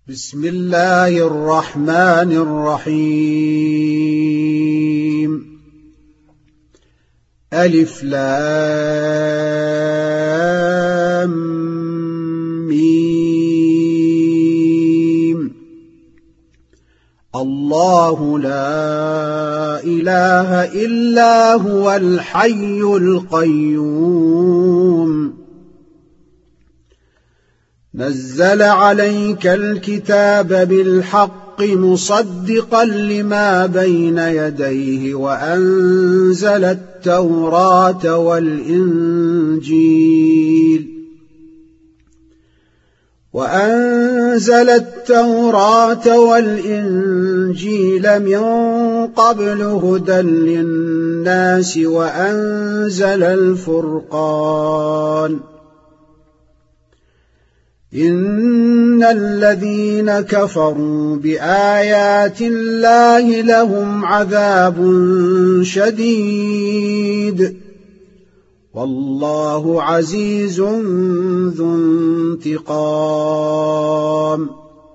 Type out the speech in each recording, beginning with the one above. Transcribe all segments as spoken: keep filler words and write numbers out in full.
بسم الله الرحمن الرحيم. ألف لام ميم. الله لا إله إلا هو الحي القيوم. نزل عليك الكتاب بالحق مصدقا لما بين يديه وأنزل التوراة والإنجيل وأنزل التوراة والإنجيل من قبل هدى للناس وأنزل الفرقان. إن الذين كفروا بآيات الله لهم عذاب شديد والله عزيز ذو انتقام.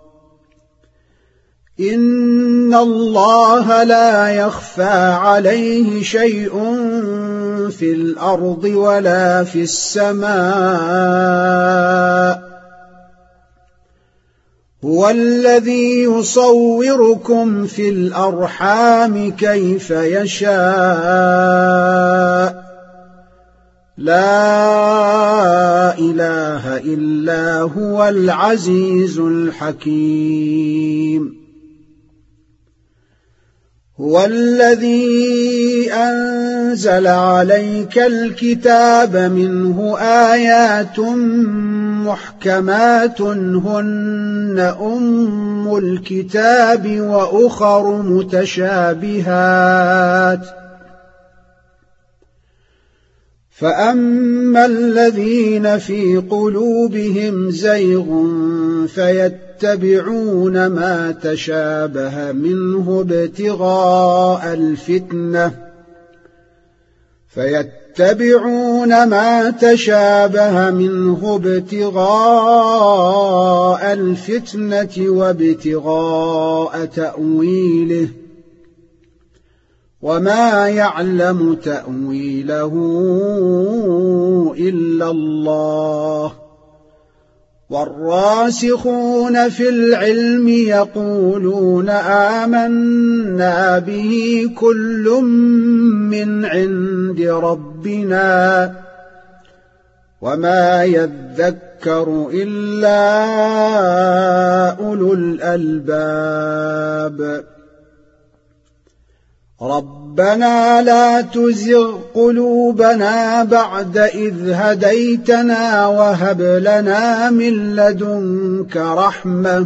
إن الله لا يخفى عليه شيء في الأرض ولا في السماء. هو الذي يصوركم في الأرحام كيف يشاء. لا إله إلا هو العزيز الحكيم. هو الذي أنزل عليك الكتاب منه آيات محكمات هن أم الكتاب وأخر متشابهات. فأما الذين في قلوبهم زيغ فيتبعون ما تشابه منه ابتغاء الفتنة فيتبعون ما تشابه منه ابتغاء الفتنة وابتغاء تأويله وما يعلم تأويله إلا الله. والراسخون في العلم يقولون آمنا به كل من عند ربنا وما يذكر إلا أولو الألباب. ربنا لا تزغ قلوبنا بعد إذ هديتنا وهب لنا من لدنك رحمة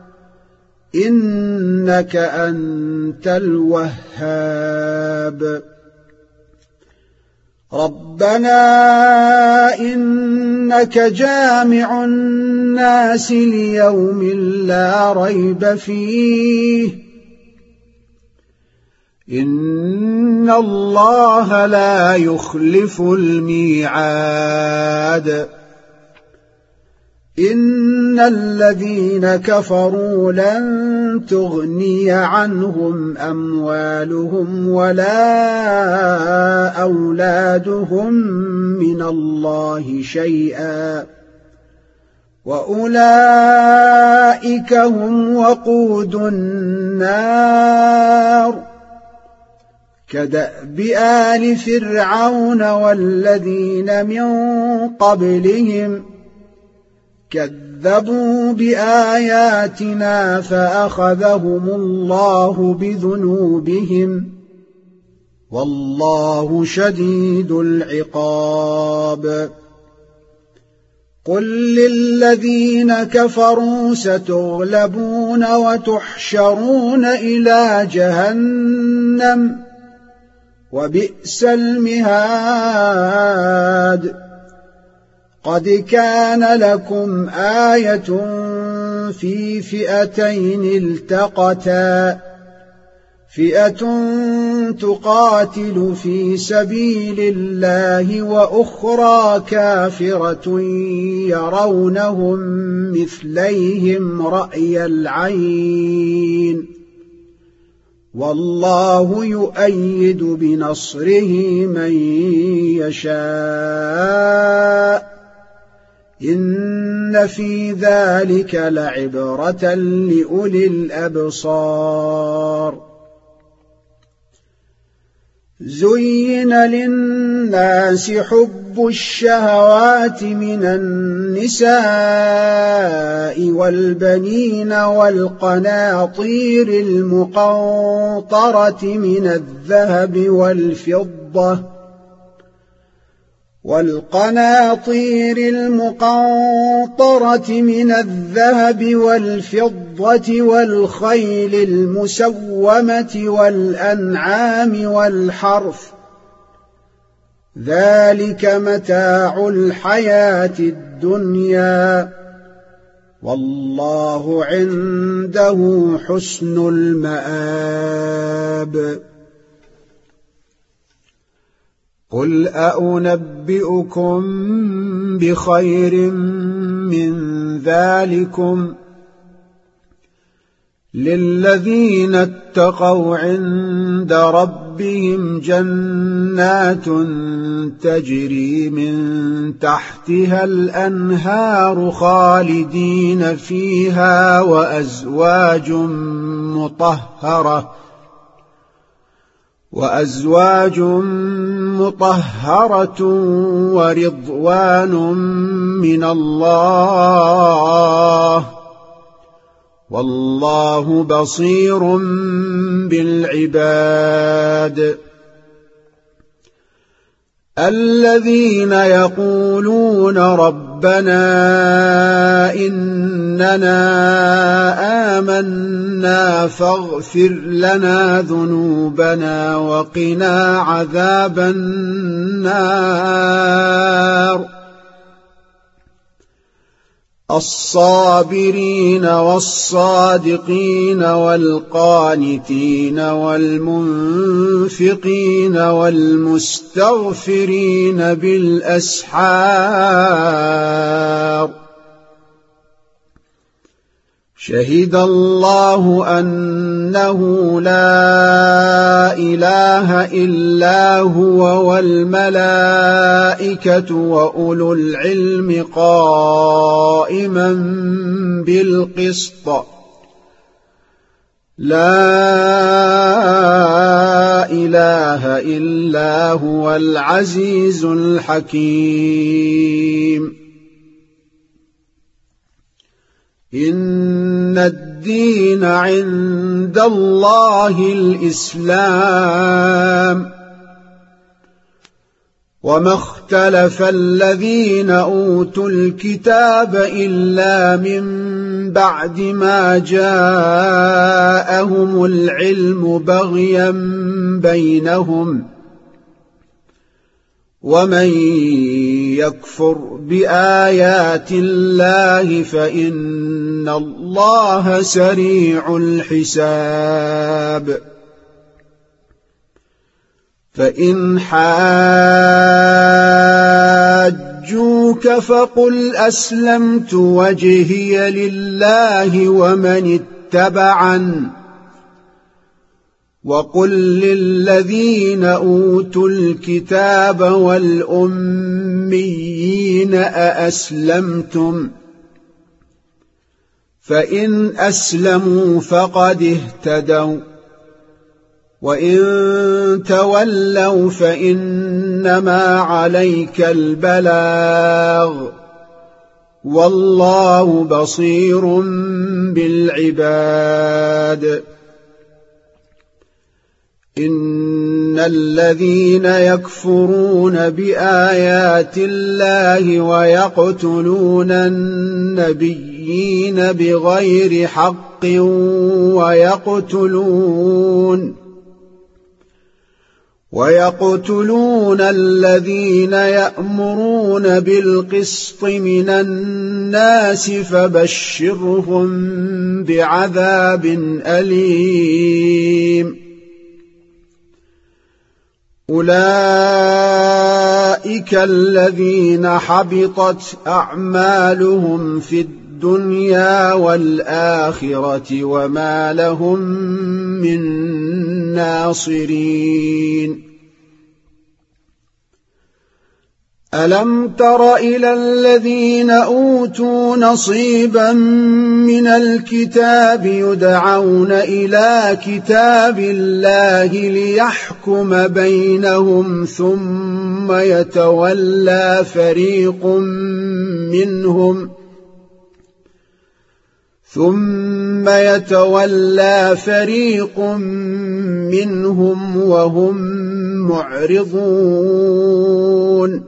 إنك أنت الوهاب. ربنا إنك جامع الناس ليوم لا ريب فيه إن الله لا يخلف الميعاد. إن الذين كفروا لن تغني عنهم أموالهم ولا أولادهم من الله شيئا وأولئك هم وقود النار. كدأب آل فرعون والذين من قبلهم كذبوا بآياتنا فأخذهم الله بذنوبهم والله شديد العقاب. قل للذين كفروا ستغلبون وتحشرون إلى جهنم وبئس المهاد. قد كان لكم آية في فئتين التقتا فئة تقاتل في سبيل الله وأخرى كافرة يرونهم مثليهم رأي العين والله يؤيد بنصره من يشاء إن في ذلك لعبرة لأولي الأبصار زين للناس حب الشهوات من النساء والبنين والقناطير المقنطرة من الذهب والفضة والقناطير المقنطرة من الذهب والفضة والخيل المسومة والأنعام والحرث ذلك متاع الحياة الدنيا والله عنده حسن المآب قل أأنبئكم بخير من ذلكم للذين اتقوا عند ربهم جنات تجري من تحتها الأنهار خالدين فيها وأزواج مطهرة وأزواج مطهرة ورضوان من الله والله بصير بالعباد الذين يقولون ربنا إننا آمنا فاغفر لنا ذنوبنا وقنا عذاب النار الصابرين والصادقين والقانتين والمنفقين والمستغفرين بالأسحار شهد الله أنه لا إله إلا هو والملائكة وأولو العلم قائما بالقسط لا إله إلا هو العزيز الحكيم إن الدين عند الله الإسلام وما اختلف الذين أوتوا الكتاب إلا من بعد ما جاءهم العلم بغيا بينهم ومن يكفر بآيات الله فإن الله سريع الحساب فإن حاجوك فقل أسلمت وجهي لله ومن اتبعن وقل للذين أوتوا الكتاب والأميين أأسلمتم فإن أسلموا فقد اهتدوا وإن تولوا فإنما عليك البلاغ والله بصير بالعباد إن الذين يكفرون بآيات الله ويقتلون النبيين بغير حق ويقتلون ويقتلون الذين يأمرون بالقسط من الناس فبشرهم بعذاب أليم أولئك الذين حبطت أعمالهم في الدنيا والآخرة وما لهم من ناصرين. ألم تر إلى الذين أوتوا نصيبا من الكتاب يدعون إلى كتاب الله ليحكم بينهم ثم يتولى فريق منهم ثم يتولى فريق منهم وهم معرضون.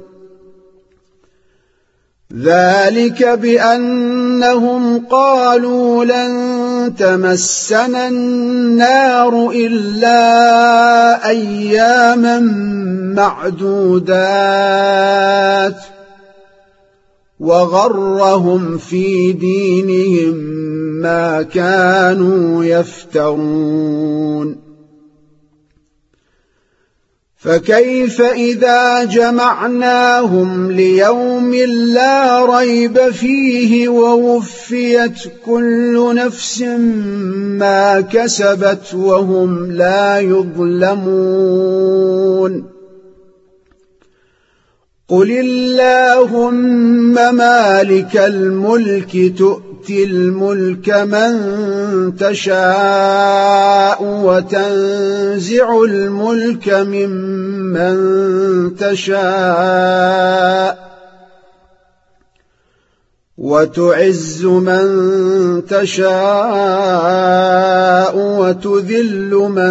ذلك بأنهم قالوا لن تمسنا النار إلا أياما معدودات وغرهم في دينهم ما كانوا يفترون. فكيف إذا جمعناهم ليوم لا ريب فيه ووفيت كل نفس ما كسبت وهم لا يظلمون. قل اللهم مالك الملك تؤتي الملك من تشاء وتنزع الملك ممن تشاء وتعز من تشاء وتذل من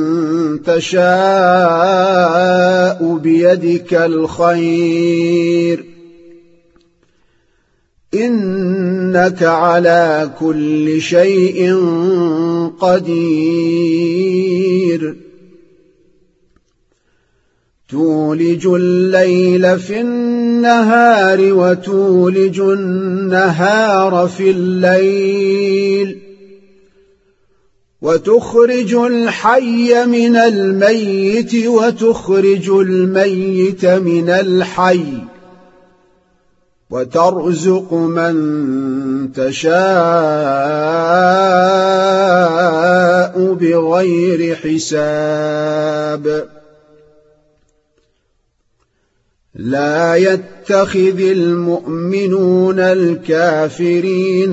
تشاء بيدك الخير إنك على كل شيء قدير. تولج الليل في النهار وتولج النهار في الليل وتخرج الحي من الميت وتخرج الميت من الحي وترزق من تشاء بغير حساب. لا يتخذ المؤمنون الكافرين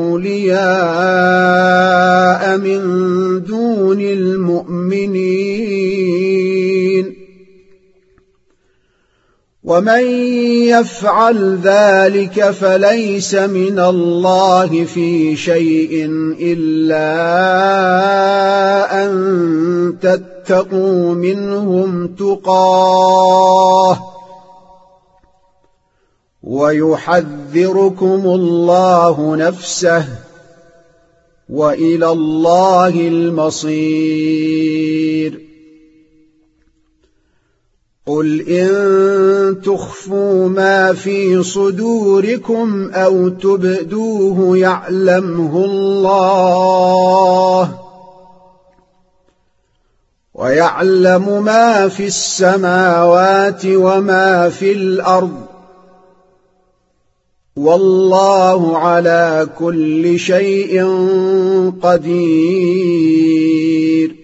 أولياء من دون المؤمنين ومن يفعل ذلك فليس من الله في شيء إلا أن تتقوا منهم تقاه ويحذركم الله نفسه وإلى الله المصير. قل إن تخفوا ما في صدوركم أو تبدوه يعلمه الله ويعلم ما في السماوات وما في الأرض والله على كل شيء قدير.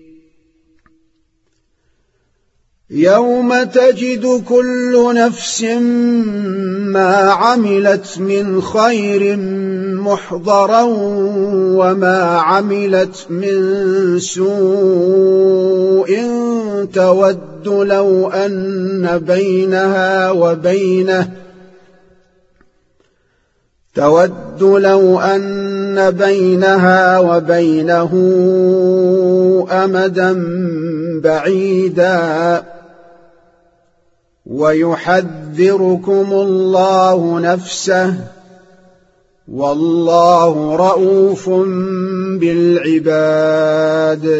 يوم تجد كل نفس ما عملت من خير محضرا وما عملت من سوء تود لو أن بينها وبينه تود لو أن بينها وبينه أمدا بعيدا ويحذركم الله نفسه والله رءوف بالعباد.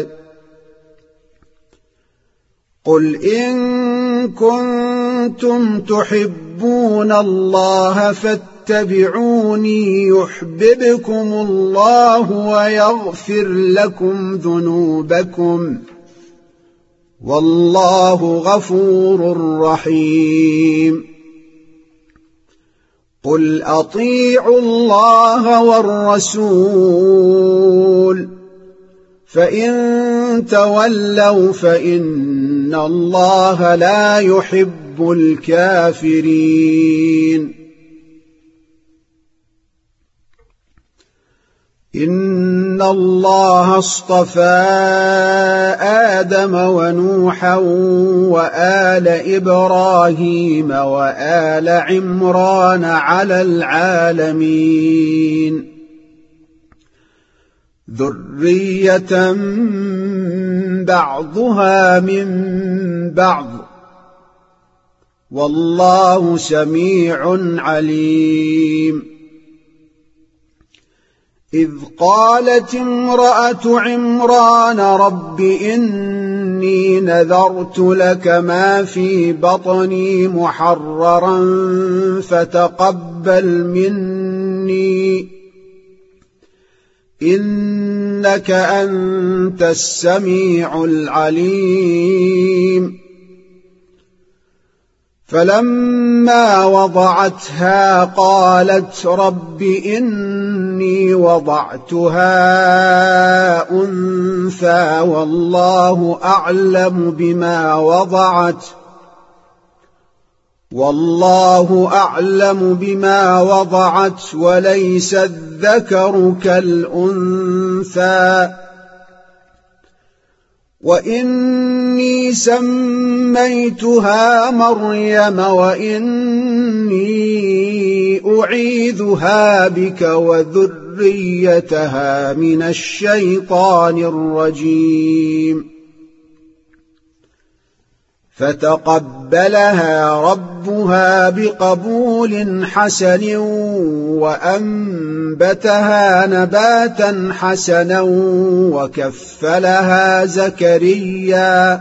قل إن كنتم تحبون الله فاتبعوني يحببكم الله ويغفر لكم ذنوبكم والله غفور رحيم قل أطيعوا الله والرسول فإن تولوا فإن الله لا يحب الكافرين إن الله اصطفى آدم ونوحا وآل إبراهيم وآل عمران على العالمين ذرية بعضها من بعض والله سميع عليم إذ قالت امرأة عمران رب إني نذرت لك ما في بطني محررا فتقبل مني إنك أنت السميع العليم فلما وضعتها قالت رب إني وضعتها أنثى والله أعلم بما وضعت والله أعلم بما وضعت وليس الذكر كالأنثى وإني سميتها مريم وإني أعيذها بك وذريتها من الشيطان الرجيم فتقبلها ربها بقبول حسن وأنبتها نباتا حسنا وكفلها زكريا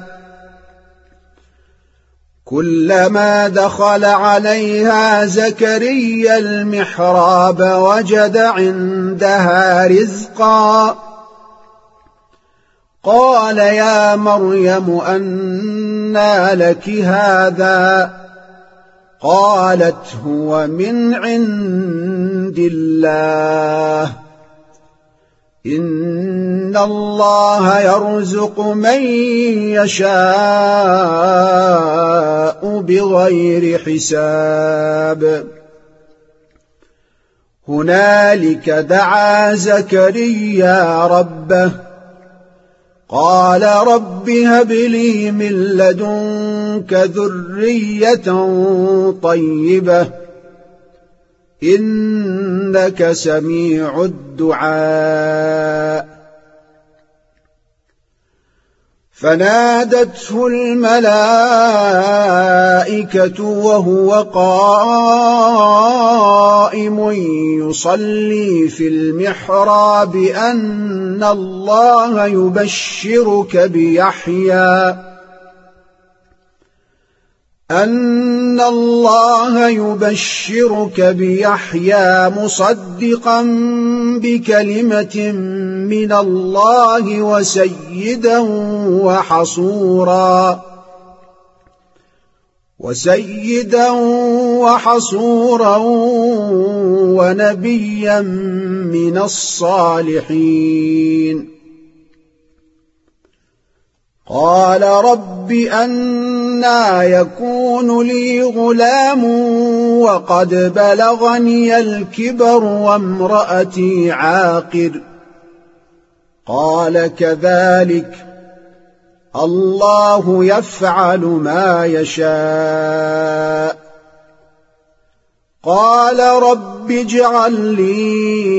كلما دخل عليها زكريا المحراب وجد عندها رزقا قال يا مريم أنى لك هذا قالت هو من عند الله إن الله يرزق من يشاء بغير حساب هنالك دعا زكريا ربه قال رب هب لي من لدنك ذرية طيبة إنك سميع الدعاء فنادته الملائكة وهو قائم يصلي في المحراب أن الله يبشرك بيحيى أن الله يبشرك بيحيى مصدقا بكلمة من الله وسيدا وحصورا وسيدا وحصورا ونبيا من الصالحين قال رب أنى يكون لي غلام وقد بلغني الكبر وامرأتي عاقر قال كذلك الله يفعل ما يشاء قال رب اجعل لي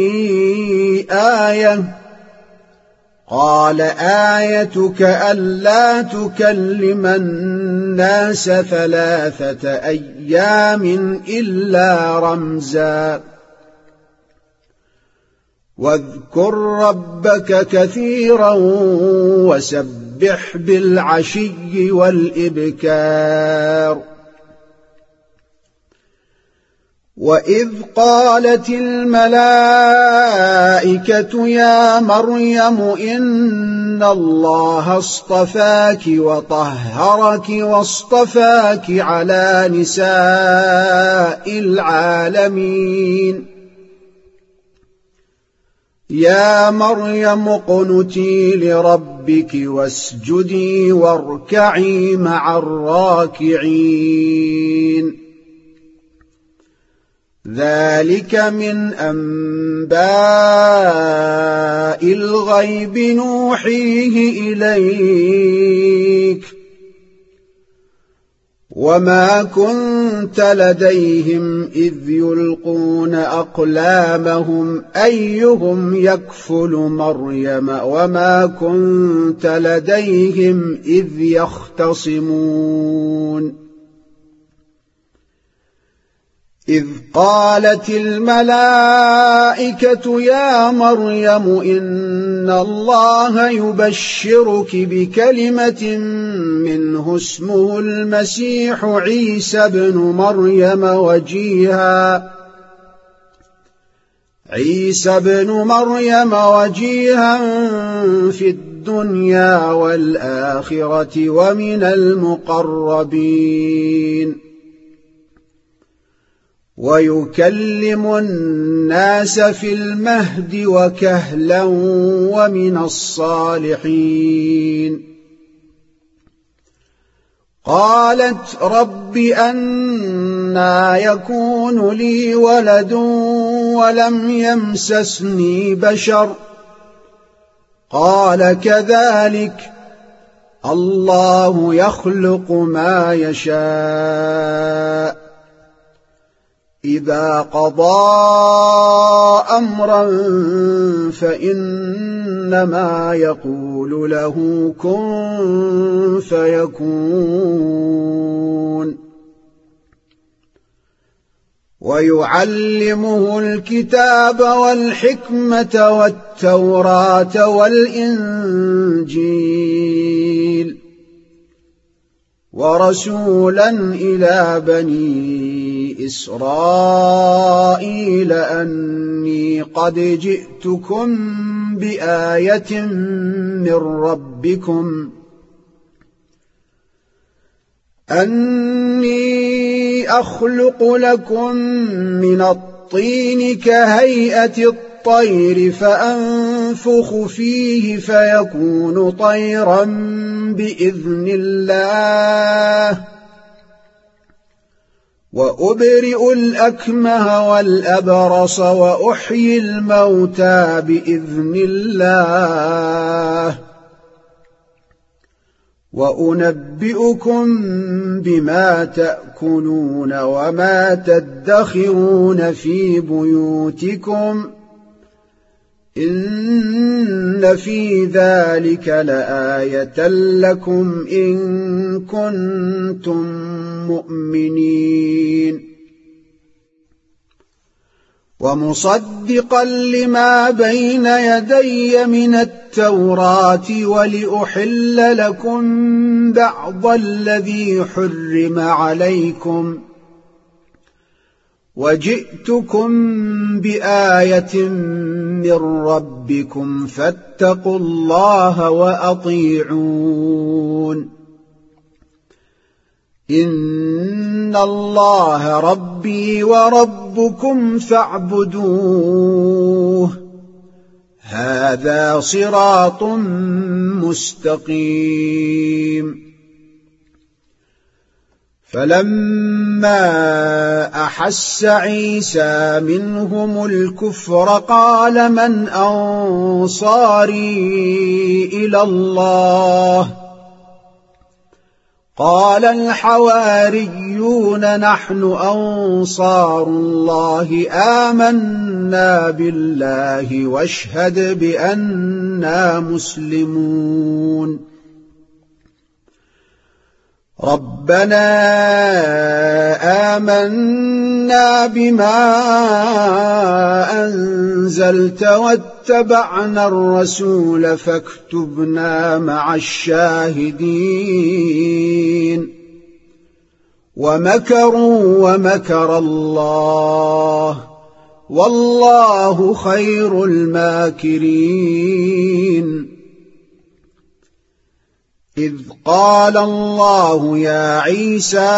آية قال آيتك ألا تكلم الناس ثلاثة أيام إلا رمزا واذكر ربك كثيرا وسبح بالعشي والإبكار وإذ قالت الملائكة يا مريم إن الله اصطفاك وطهرك واصطفاك على نساء العالمين يا مريم اقنتي لربك واسجدي واركعي مع الراكعين ذلك من أنباء الغيب نوحيه إليك وما كنت لديهم إذ يلقون أقلامهم أيهم يكفل مريم وما كنت لديهم إذ يختصمون إذ قالت الملائكة يا مريم إن الله يبشرك بكلمة منه اسمه المسيح عيسى بن مريم وجيها عيسى بن مريم وجيها في الدنيا والآخرة ومن المقربين ويكلم الناس في المهد وكهلا ومن الصالحين قالت رب أنى يكون لي ولد ولم يمسسني بشر قال كذلك الله يخلق ما يشاء إذا قضى أمرا فإنما يقول له كن فيكون ويعلمه الكتاب والحكمة والتوراة والإنجيل ورسولا إلى بني إسرائيل أني قد جئتكم بآية من ربكم أني أخلق لكم من الطين كهيئة الطير فأنفخ فيه فيكون طيرا بإذن الله وأبرئ الأكمه والأبرص وأحيي الموتى بإذن الله وأنبئكم بما تأكلون وما تدخرون في بيوتكم إن في ذلك لآية لكم إن كنتم مؤمنين ومصدقا لما بين يدي من التوراة ولأحل لكم بعض الذي حرم عليكم وجئتكم بآية من ربكم فاتقوا الله وأطيعون إن الله ربي وربكم فاعبدوه هذا صراط مستقيم فلما أحس عيسى منهم الكفر قال من أنصاري إلى الله قال الحواريون نحن أنصار الله آمنا بالله واشهد بأننا مسلمون ربنا آمنا بما أنزلت واتبعنا الرسول فاكتبنا مع الشاهدين ومكروا ومكر الله والله خير الماكرين إذ قال الله يا عيسى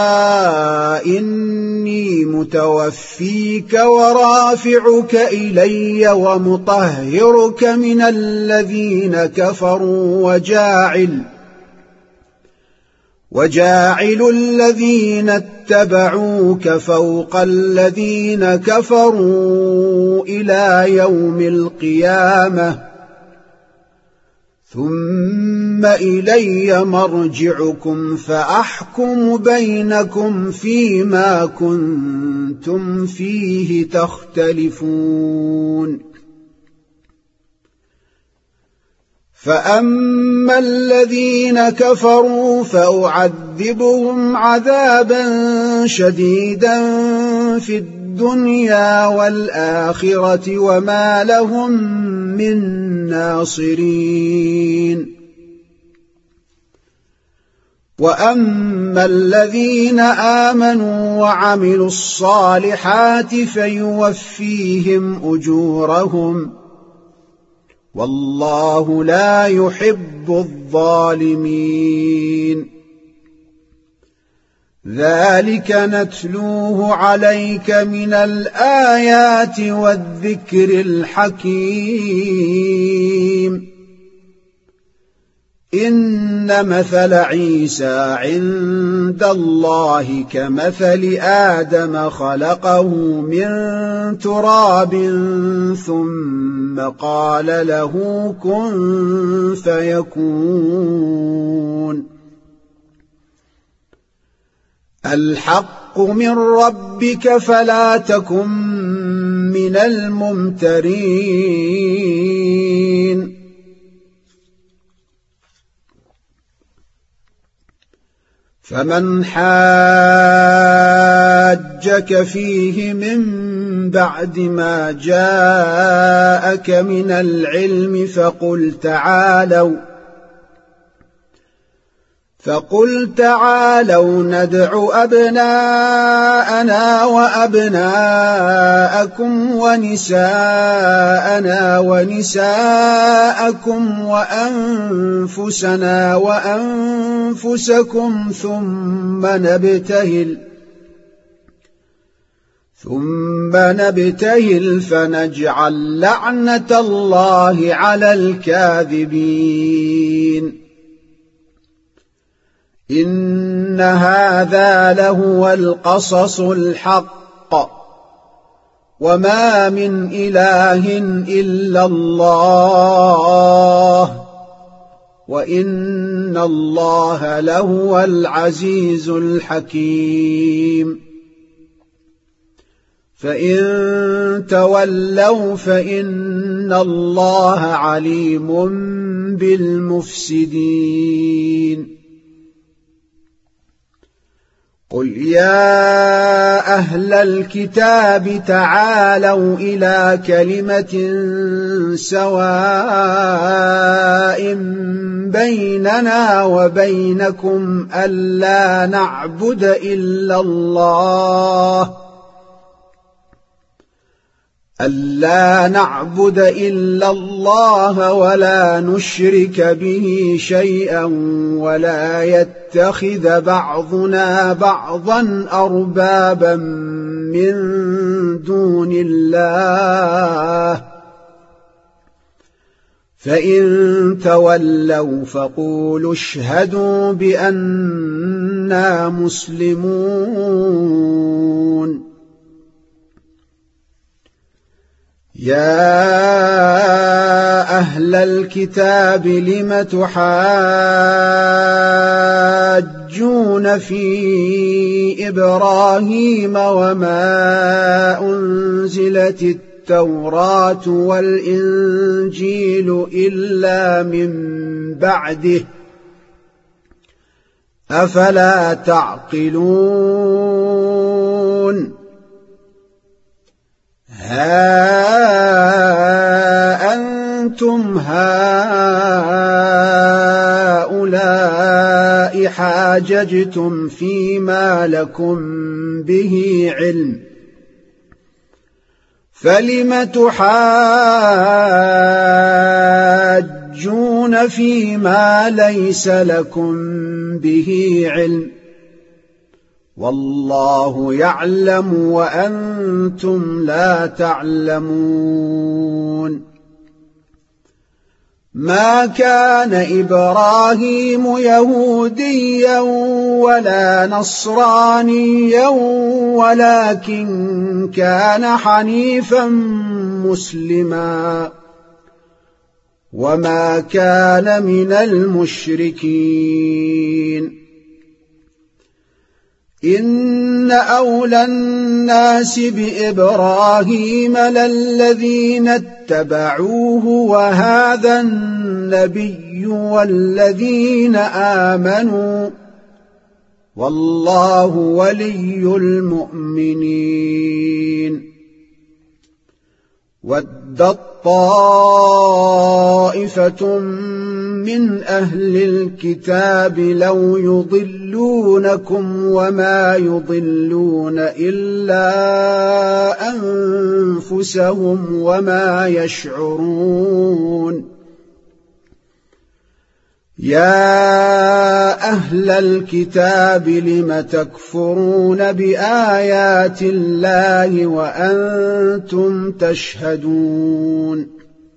إني متوفيك ورافعك إلي ومطهرك من الذين كفروا وجاعل وجاعل الذين اتبعوك فوق الذين كفروا إلى يوم القيامة ثم إلي مرجعكم فأحكم بينكم فيما كنتم فيه تختلفون فأما الذين كفروا فأعذبهم عذابا شديدا في الدنيا والآخرة وما لهم من ناصرين وأما الذين آمنوا وعملوا الصالحات فيوفيهم أجورهم والله لا يحب الظالمين ذلك نتلوه عليك من الآيات والذكر الحكيم إن مثل عيسى عند الله كمثل آدم خلقه من تراب ثم قال له كن فيكون الحق من ربك فلا تكن من الممترين فمن حاجك فيه من بعد ما جاءك من العلم فقل تعالوا فقل تعالوا ندع أبناءنا وأبناءكم ونساءنا ونساءكم وأنفسنا وأنفسكم ثم نبتهل ثم نبتهل فنجعل لعنة الله على الكاذبين إن هذا لهو القصص الحق وما من إله إلا الله وإن الله لهو العزيز الحكيم فإن تولوا فإن الله عليم بالمفسدين قل يا أهل الكتاب تعالوا إلى كلمة سواء بيننا وبينكم ألا نعبد إلا الله ألا نعبد إلا الله ولا نشرك به شيئا ولا يتخذ بعضنا بعضا أربابا من دون الله فإن تولوا فقولوا اشهدوا بأننا مسلمون يا أهل الكتاب لم تحاجون في إبراهيم وما أنزلت التوراة والإنجيل إلا من بعده أفلا تعقلون ها أنتم هؤلاء حاججتم فيما لكم به علم فلم تحاجون فيما ليس لكم به علم والله يعلم وأنتم لا تعلمون ما كان إبراهيم يهوديا ولا نصرانيا ولكن كان حنيفا مسلما وما كان من المشركين إن أولى الناس بإبراهيم للذين اتبعوه وهذا النبي والذين آمنوا والله ولي المؤمنين ودت طائفة من أهل الكتاب لو يضلونكم وما يضلون إلا أنفسهم وما يشعرون يا أهل الكتاب لم تكفرون بآيات الله وأنتم تشهدون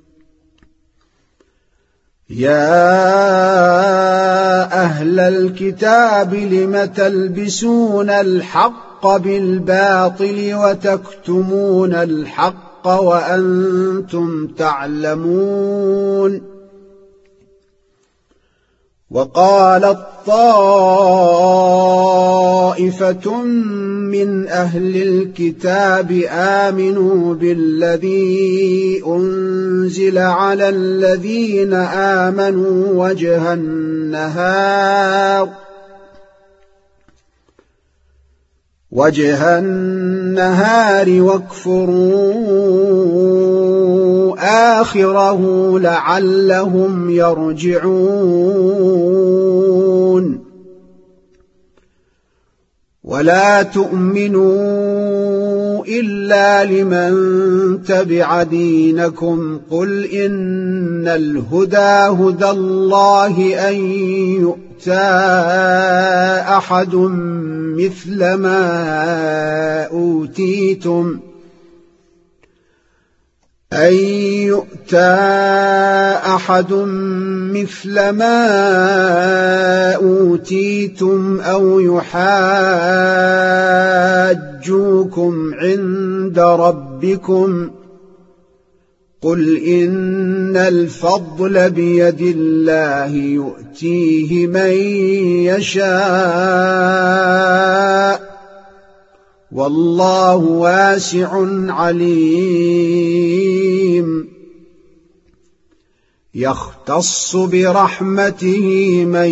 يا أهل الكتاب لم تلبسون الحق بالباطل وتكتمون الحق وأنتم تعلمون وقالت طائفة من أهل الكتاب آمنوا بالذي أنزل على الذين آمنوا وجه النهار وجه النهار واكفروا آخره لعلهم يرجعون ولا تؤمنوا إلا لمن تبع دينكم قل إن الهدى هدى الله أن يؤتى أحد مثل ما أوتيتم أن يؤتى أحد مثل ما أوتيتم أو يحاجوكم عند ربكم قل إن الفضل بيد الله يؤتيه من يشاء والله واسع عليم يختص برحمته من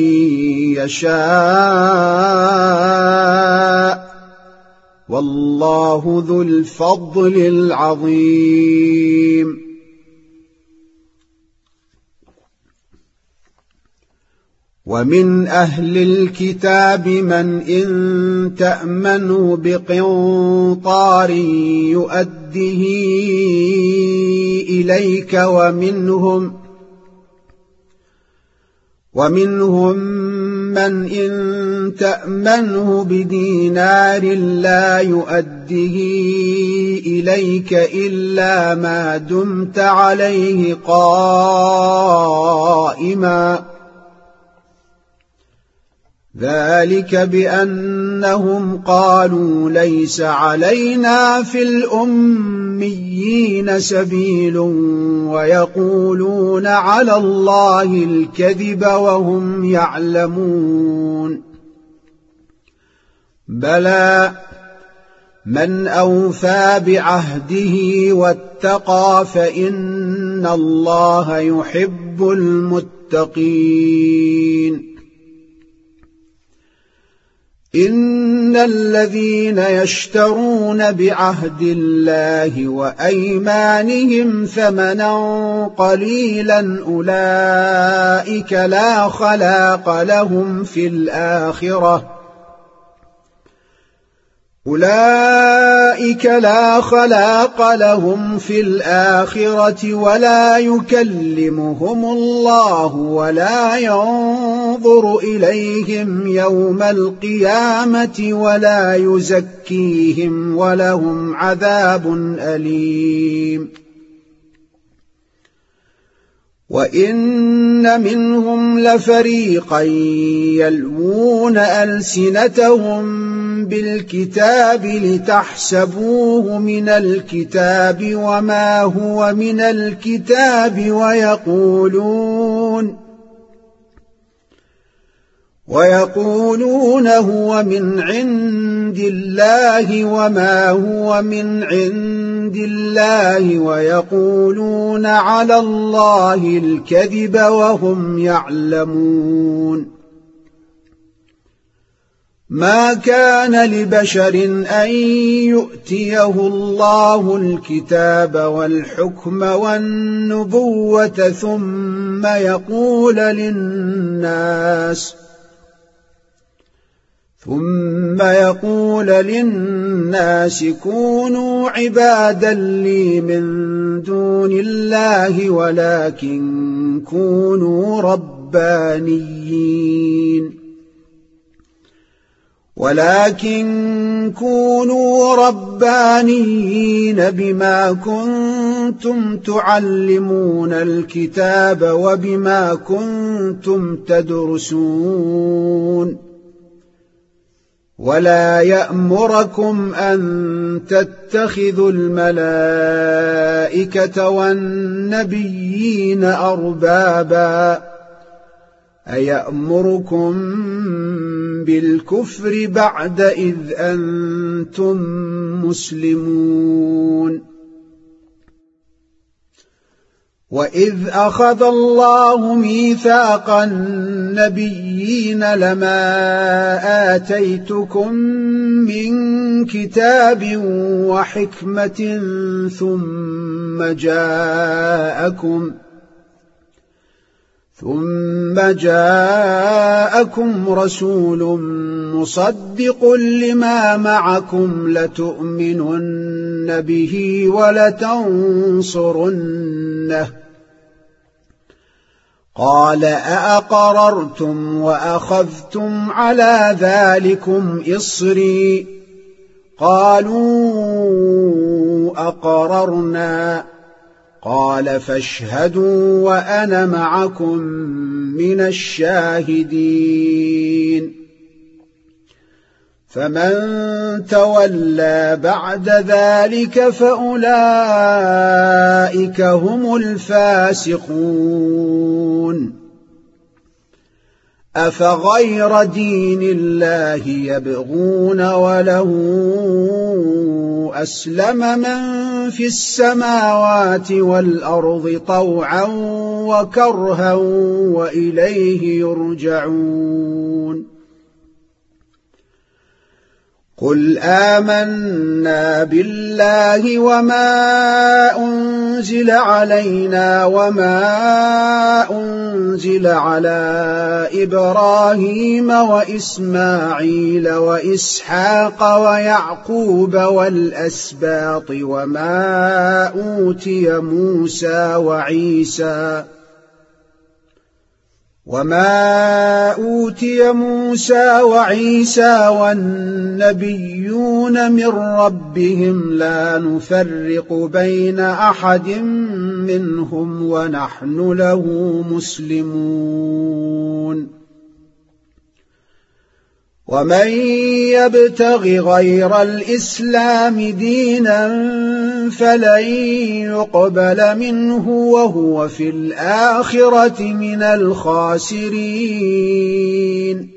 يشاء والله ذو الفضل العظيم ومن أهل الكتاب من إن تأمنه بقنطار يؤده إليك ومنهم ومنهم من إن تأمنه بدينار لا يؤده إليك إلا ما دمت عليه قائما ذلك بأنهم قالوا ليس علينا في الأميين سبيل ويقولون على الله الكذب وهم يعلمون بلى من أوفى بعهده واتقى فإن الله يحب المتقين إن الذين يشترون بعهد الله وأيمانهم ثمنا قليلا أولئك لا خلاق لهم في الآخرة أولئك لا خلاق لهم في الآخرة ولا يكلمهم الله ولا ينظر إليهم يوم القيامة ولا يزكيهم ولهم عذاب أليم وإن منهم لفريقا يلوون ألسنتهم بالكتاب لتحسبوه من الكتاب وما هو من الكتاب ويقولون ويقولون هو من عند الله وما هو من عند الله ويقولون على الله الكذب وهم يعلمون ما كان لبشر أن يؤتيه الله الكتاب والحكم والنبوة ثم يقول للناس ثم يقول للناس كونوا عبادا لي من دون الله ولكن كونوا ربانيين ولكن كونوا ربانيين بما كنتم تعلمون الكتاب وبما كنتم تدرسون ولا يأمركم أن تتخذوا الملائكة والنبيين أربابا أيأمركم بالكفر بعد إذ أنتم مسلمون وإذ أخذ الله ميثاق النبيين لما آتيتكم من كتاب وحكمة ثم جاءكم ثم جاءكم رسول مصدق لما معكم لتؤمنن به ولتنصرنه قال أأقررتم وأخذتم على ذلكم إصري قالوا أقررنا قال فاشهدوا وأنا معكم من الشاهدين فمن تولى بعد ذلك فأولئك هم الفاسقون أفغير دين الله يبغون وله أسلم من في السماوات والأرض طوعا وكرها وإليه يرجعون قل آمنا بالله وما أنزل علينا وما أنزل على إبراهيم وإسماعيل وإسحاق ويعقوب والأسباط وما أوتي موسى وعيسى وما أوتي موسى وعيسى والنبيون من ربهم لا نفرق بين أحد منهم ونحن له مسلمون ومن يبتغ غير الإسلام دينا فلن يقبل منه وهو في الآخرة من الخاسرين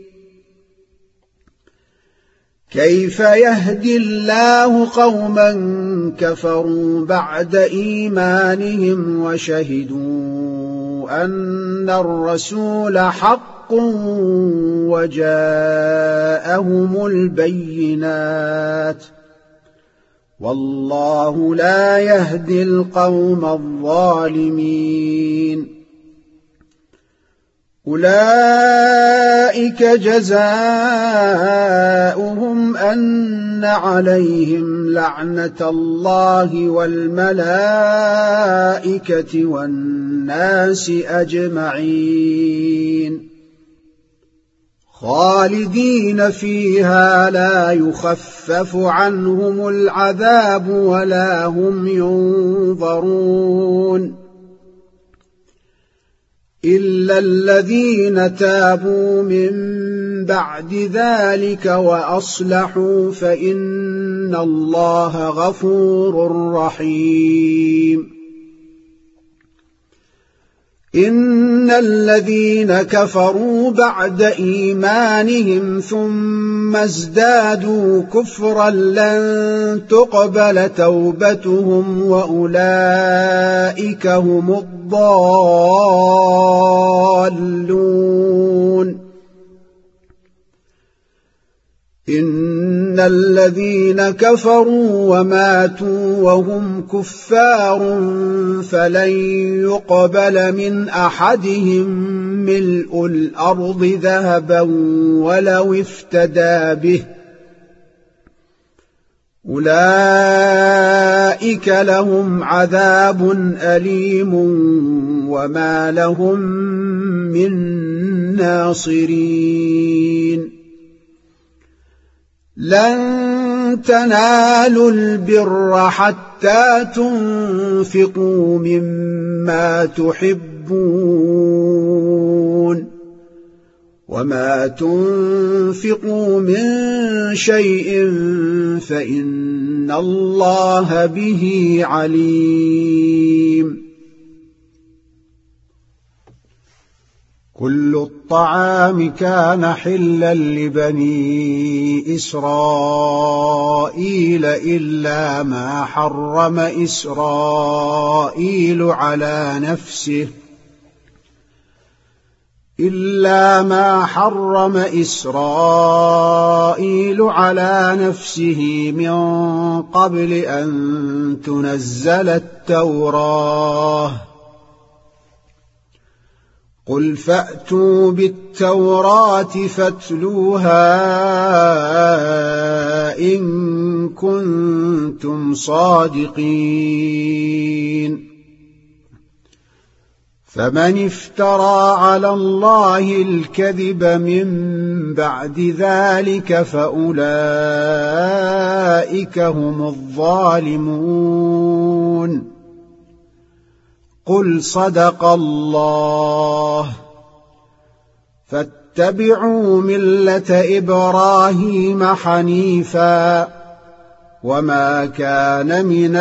كيف يهدي الله قوما كفروا بعد إيمانهم وشهدوا أن الرسول حق وجاءهم البينات والله لا يهدي القوم الظالمين أولئك جزاؤهم أن عليهم لعنة الله والملائكة والناس أجمعين خالدين فيها لا يخفف عنهم العذاب ولا هم ينظرون إلا الذين تابوا من بعد ذلك وأصلحوا فإن الله غفور رحيم إن الذين كفروا بعد إيمانهم ثم ازدادوا كفرا لن تقبل توبتهم وأولئك هم الضالون إن الذين كفروا وماتوا وهم كفار فلن يقبل من أحدهم ملء الأرض ذهبا ولو افتدى به أولئك لهم عذاب أليم وما لهم من ناصرين لن تنالوا البر حتى تنفقوا مما تحبون وما تنفقوا من شيء فإن الله به عليم كل الطعام كان حلا لبني إسرائيل إلا ما حرم إسرائيل على نفسه إلا ما حرم إسرائيل على نفسه من قبل أن تنزل التوراة قل فأتوا بالتوراة فاتلوها إن كنتم صادقين فمن افترى على الله الكذب من بعد ذلك فأولئك هم الظالمون قل صدق الله فاتبعوا ملة إبراهيم حنيفا وما كان من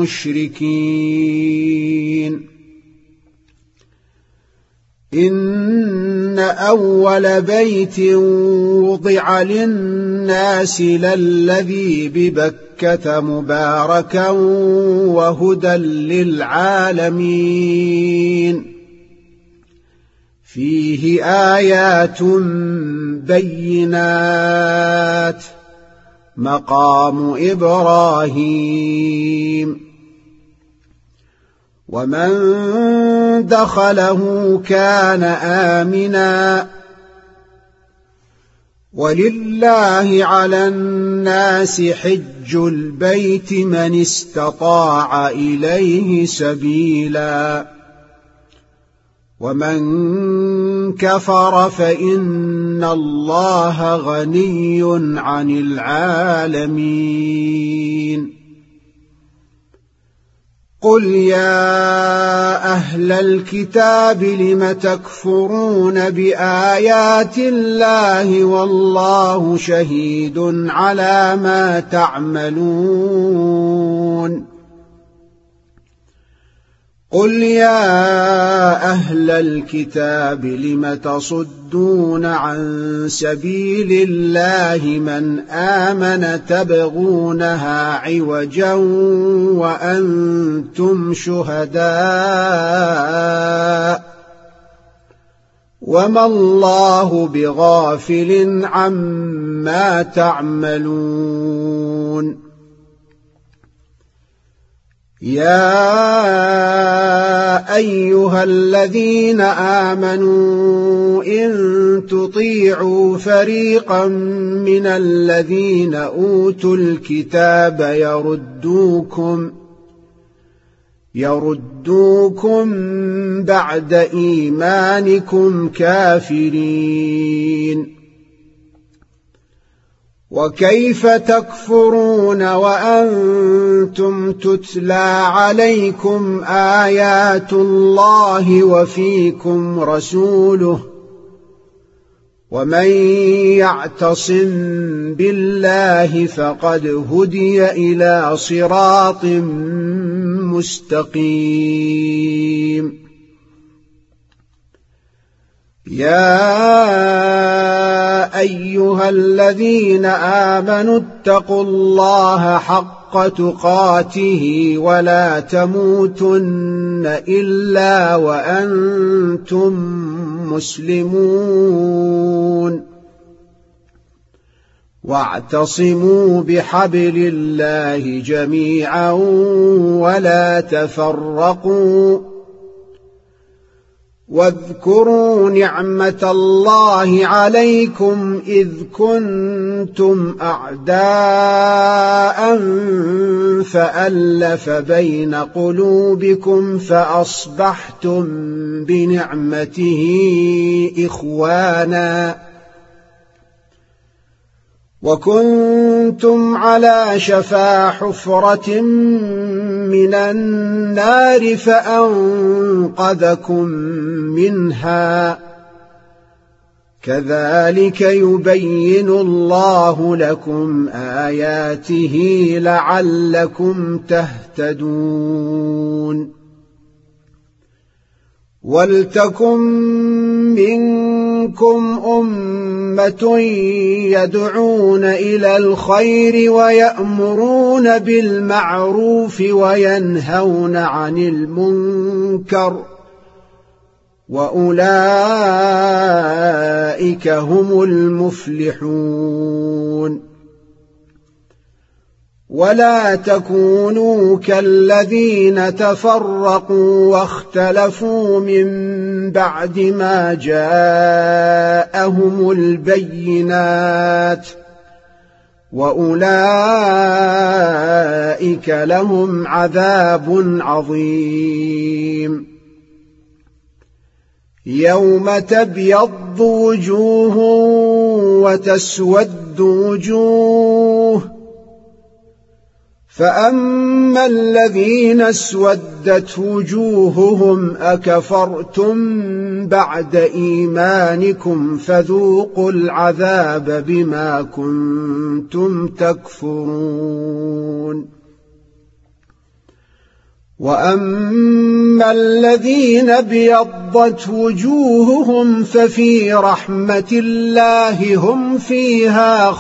المشركين إن أول بيت وضع للناس للذي ببكة مباركا وهدى للعالمين فيه آيات بينات مقام إبراهيم ومن دخله كان آمنا ولله على الناس حج البيت من استطاع إليه سبيلا ومن كفر فإن الله غني عن العالمين قل يا أهل الكتاب لم تكفرون بآيات الله والله شهيد على ما تعملون قل يا أهل الكتاب لم تصدون عن سبيل الله من آمن تبغونها عوجا وأنتم شهداء وما الله بغافل عما تعملون يا أيها الذين آمنوا إن تطيعوا فريقا من الذين أوتوا الكتاب يردوكم يردوكم بعد إيمانكم كافرين وكيف تكفرون وأنتم تتلى عليكم آيات الله وفيكم رسوله ومن يعتصم بالله فقد هدي إلى صراط مستقيم يا أيها الذين آمنوا اتقوا الله حق تقاته ولا تموتن إلا وأنتم مسلمون واعتصموا بحبل الله جميعا ولا تفرقوا واذكروا نعمة الله عليكم إذ كنتم أعداء فألف بين قلوبكم فأصبحتم بنعمته إخوانا وكنتم على شفا حفرة من النار فأنقذكم منها كذلك يبين الله لكم آياته لعلكم تهتدون ولتكن منكم أمة يدعون إلى الخير ويأمرون بالمعروف وينهون عن المنكر وأولئك هم المفلحون ولا تكونوا كالذين تفرقوا واختلفوا من بعد ما جاءهم البينات وأولئك لهم عذاب عظيم يوم تبيض وجوه وتسود وجوه فأما الذين اسودت وجوههم أكفرتم بعد إيمانكم فذوقوا العذاب بما كنتم تكفرون وأما الذين ابيضت وجوههم ففي رحمة الله هم فيها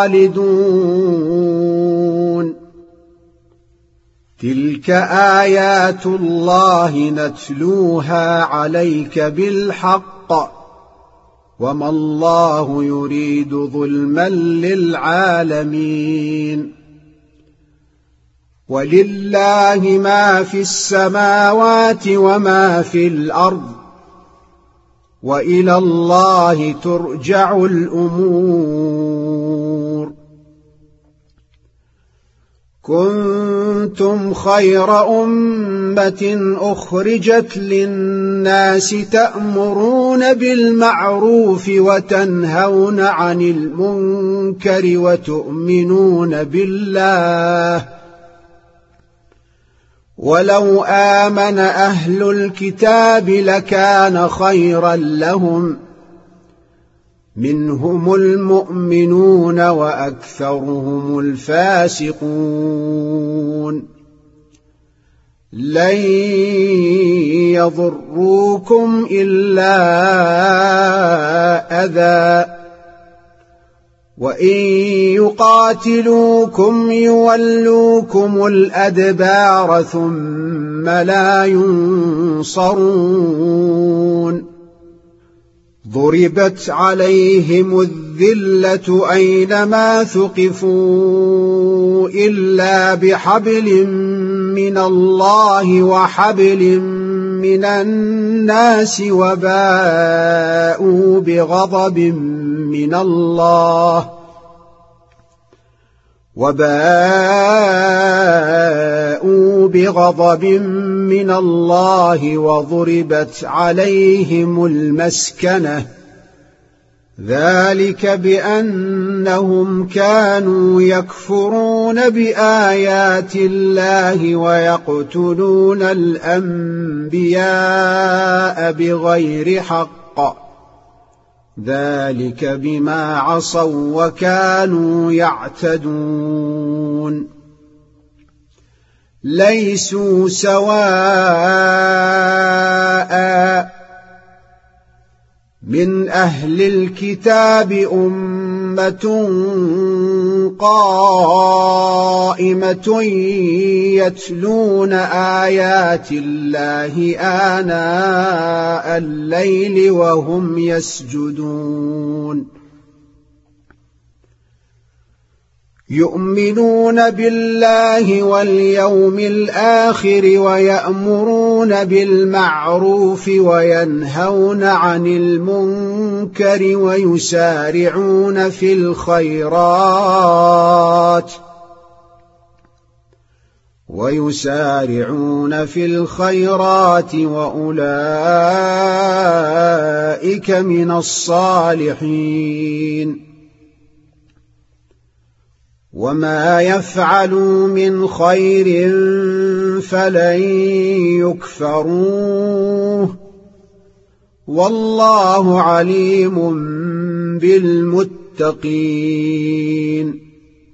خالدون تلك آيات الله نتلوها عليك بالحق وما الله يريد ظلما للعالمين ولله ما في السماوات وما في الأرض وإلى الله ترجع الأمور كنتم خير أمة أخرجت للناس تأمرون بالمعروف وتنهون عن المنكر وتؤمنون بالله ولو آمن أهل الكتاب لكان خيرا لهم منهم المؤمنون وأكثرهم الفاسقون لن يضروكم إلا أذى وإن يقاتلوكم يولوكم الأدبار ثم لا ينصرون ضربت عليهم الذلة أينما ثقفوا إلا بحبل من الله وحبل من الناس وباءوا بغضب من الله وباءوا بغضب من الله وضربت عليهم المسكنة ذلك بأنهم كانوا يكفرون بآيات الله ويقتلون الأنبياء بغير حق ذلك بما عصوا وكانوا يعتدون ليسوا سواء من أهل الكتاب أمة قائمة يتلون آيات الله آناء الليل وهم يسجدون يؤمنون بالله واليوم الآخر ويأمرون بالمعروف وينهون عن المنكر ويسارعون في الخيرات ويسارعون في الخيرات وأولئك من الصالحين وما يفعلوا من خير فلن يكفروه والله عليم بالمتقين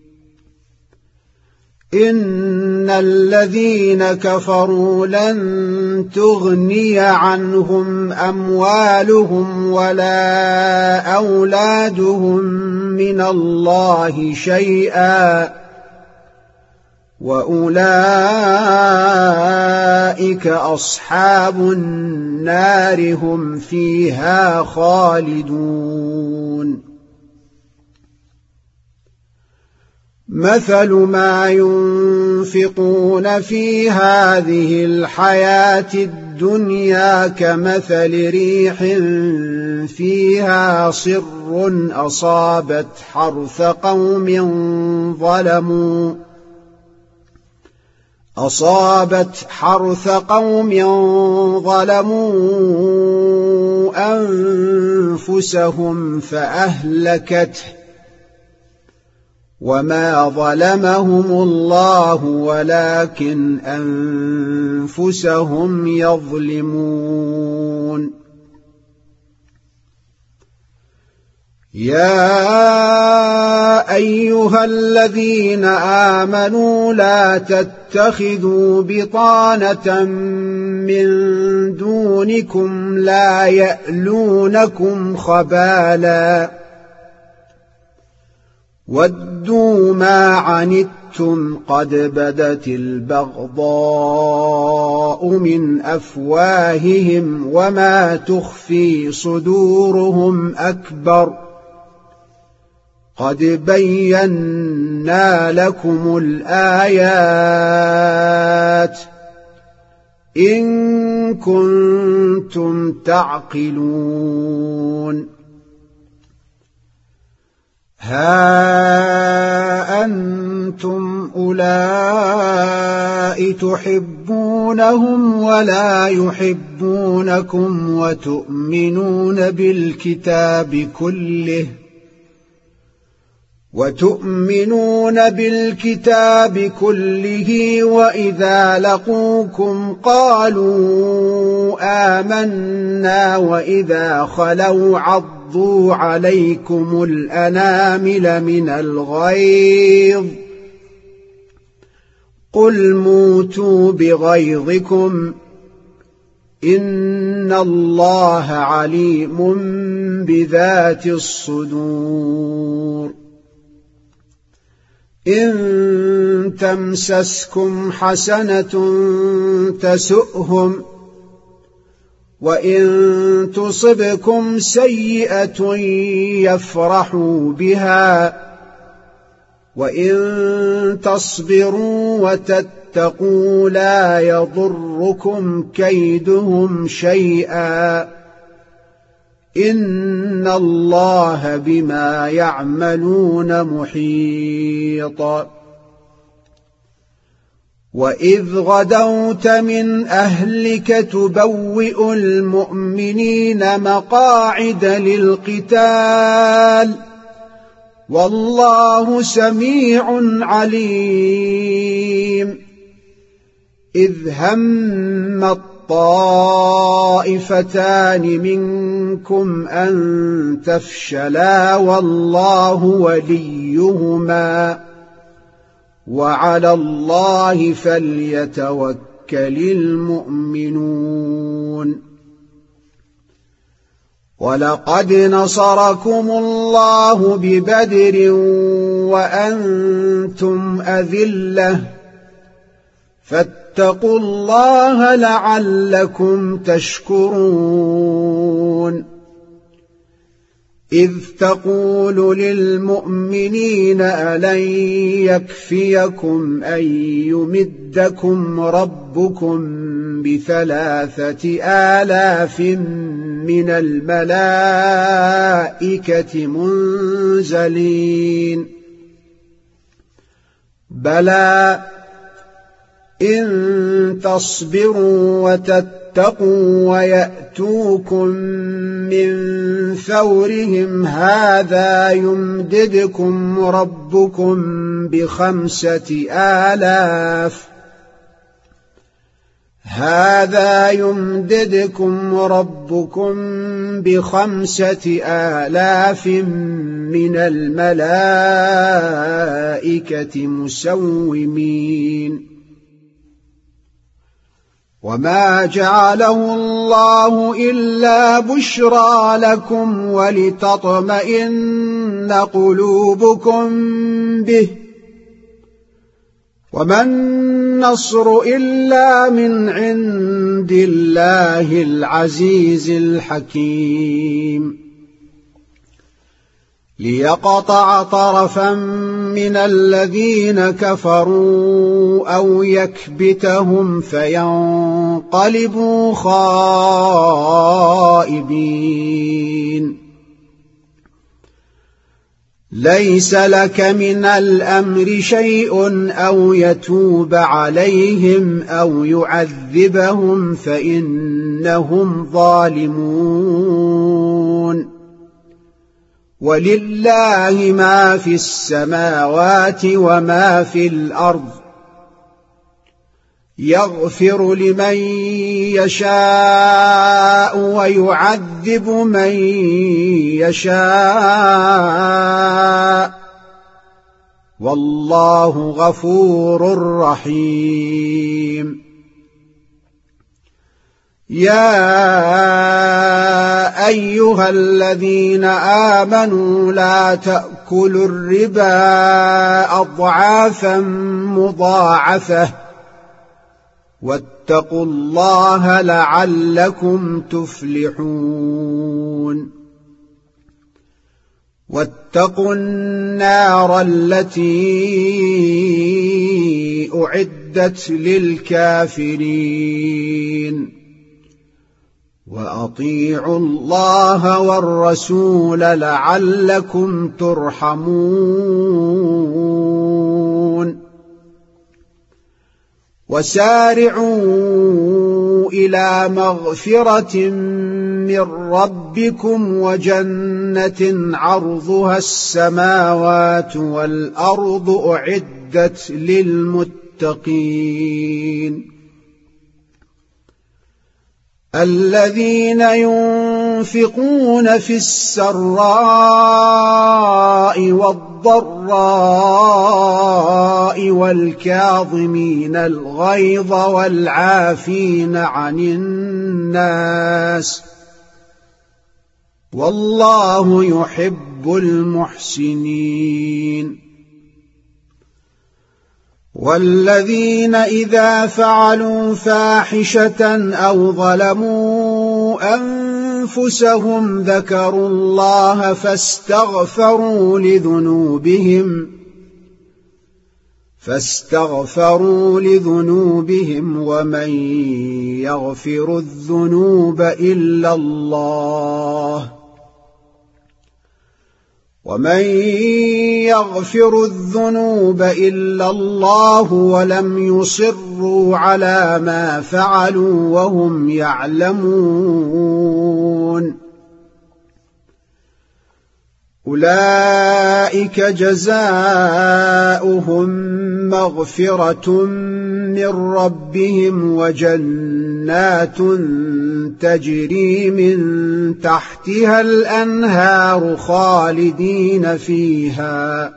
إن الذين كفروا لن تغني عنهم أموالهم ولا أولادهم من الله شيئا وأولئك أصحاب النار هم فيها خالدون مثل ما ينفقون في هذه الحياة الدنيا كمثل ريح فيها صر أصابت حرث قوم ظلموا أصابت حرث قوم ظلموا أنفسهم فأهلكته وما ظلمهم الله ولكن أنفسهم يظلمون يا أيها الذين آمنوا لا تتخذوا بطانة من دونكم لا يألونكم خبالا ودوا ما عنتم قد بدت البغضاء من أفواههم وما تخفي صدورهم أكبر قد بينا لكم الآيات إن كنتم تعقلون ها أنتم أولئك تحبونهم ولا يحبونكم وتؤمنون بالكتاب كله وتؤمنون بالكتاب كله وإذا لقوكم قالوا آمنا وإذا خلوا عضوا عليكم الأنامل من الغيظ قل موتوا بغيظكم إن الله عليم بذات الصدور إن تمسسكم حسنة تسؤهم وإن تصبكم سيئة يفرحوا بها وإن تصبروا وتتقوا لا يضركم كيدهم شيئا إن الله بما يعملون محيط. وإذ غدوت من أهلك تبوئ المؤمنين مقاعد للقتال والله سميع عليم. إذ هم الطائفتان منكم أن تفشلا والله وليهما وعلى الله فليتوكل المؤمنون. ولقد نصركم الله ببدر وأنتم أذلة فاتقوا الله لعلكم تشكرون. إذ تقول للمؤمنين ألن يكفيكم أن يمدكم ربكم بثلاثة آلاف من الملائكة منزلين بلى إن تصبروا وتتقوا ويأتوكم من فورهم هذا يمددكم ربكم بخمسة آلاف هذا يمددكم ربكم بخمسة آلاف من الملائكة مسومين. وما جعله الله إلا بشرى لكم ولتطمئن قلوبكم به وما النصر إلا من عند الله العزيز الحكيم. ليقطع طرفا من الذين كفروا أو يكبتهم فينقلبوا خائبين. ليس لك من الأمر شيء أو يتوب عليهم أو يعذبهم فإنهم ظالمون. ولله ما في السماوات وما في الأرض يغفر لمن يشاء ويعذب من يشاء والله غفور رحيم. يا أيها الذين آمنوا لا تأكلوا الربا أضعافا مضاعفة واتقوا الله لعلكم تفلحون. واتقوا النار التي أعدت للكافرين وأطيعوا الله والرسول لعلكم ترحمون. وسارعوا إلى مغفرة من ربكم وجنة عرضها السماوات والأرض أعدت للمتقين الذين ينفقون في السراء والضراء والكاظمين الغيظ والعافين عن الناس والله يحب المحسنين. والذين إذا فعلوا فاحشة أو ظلموا أنفسهم ذكروا الله فاستغفروا لذنوبهم فاستغفروا لذنوبهم ومن يغفر الذنوب إلا الله ومن يغفر الذنوب إلا الله ولم يصروا على ما فعلوا وهم يعلمون أولئك جزاؤهم مغفرة من ربهم وجنات تجري من تحتها الأنهار خالدين فيها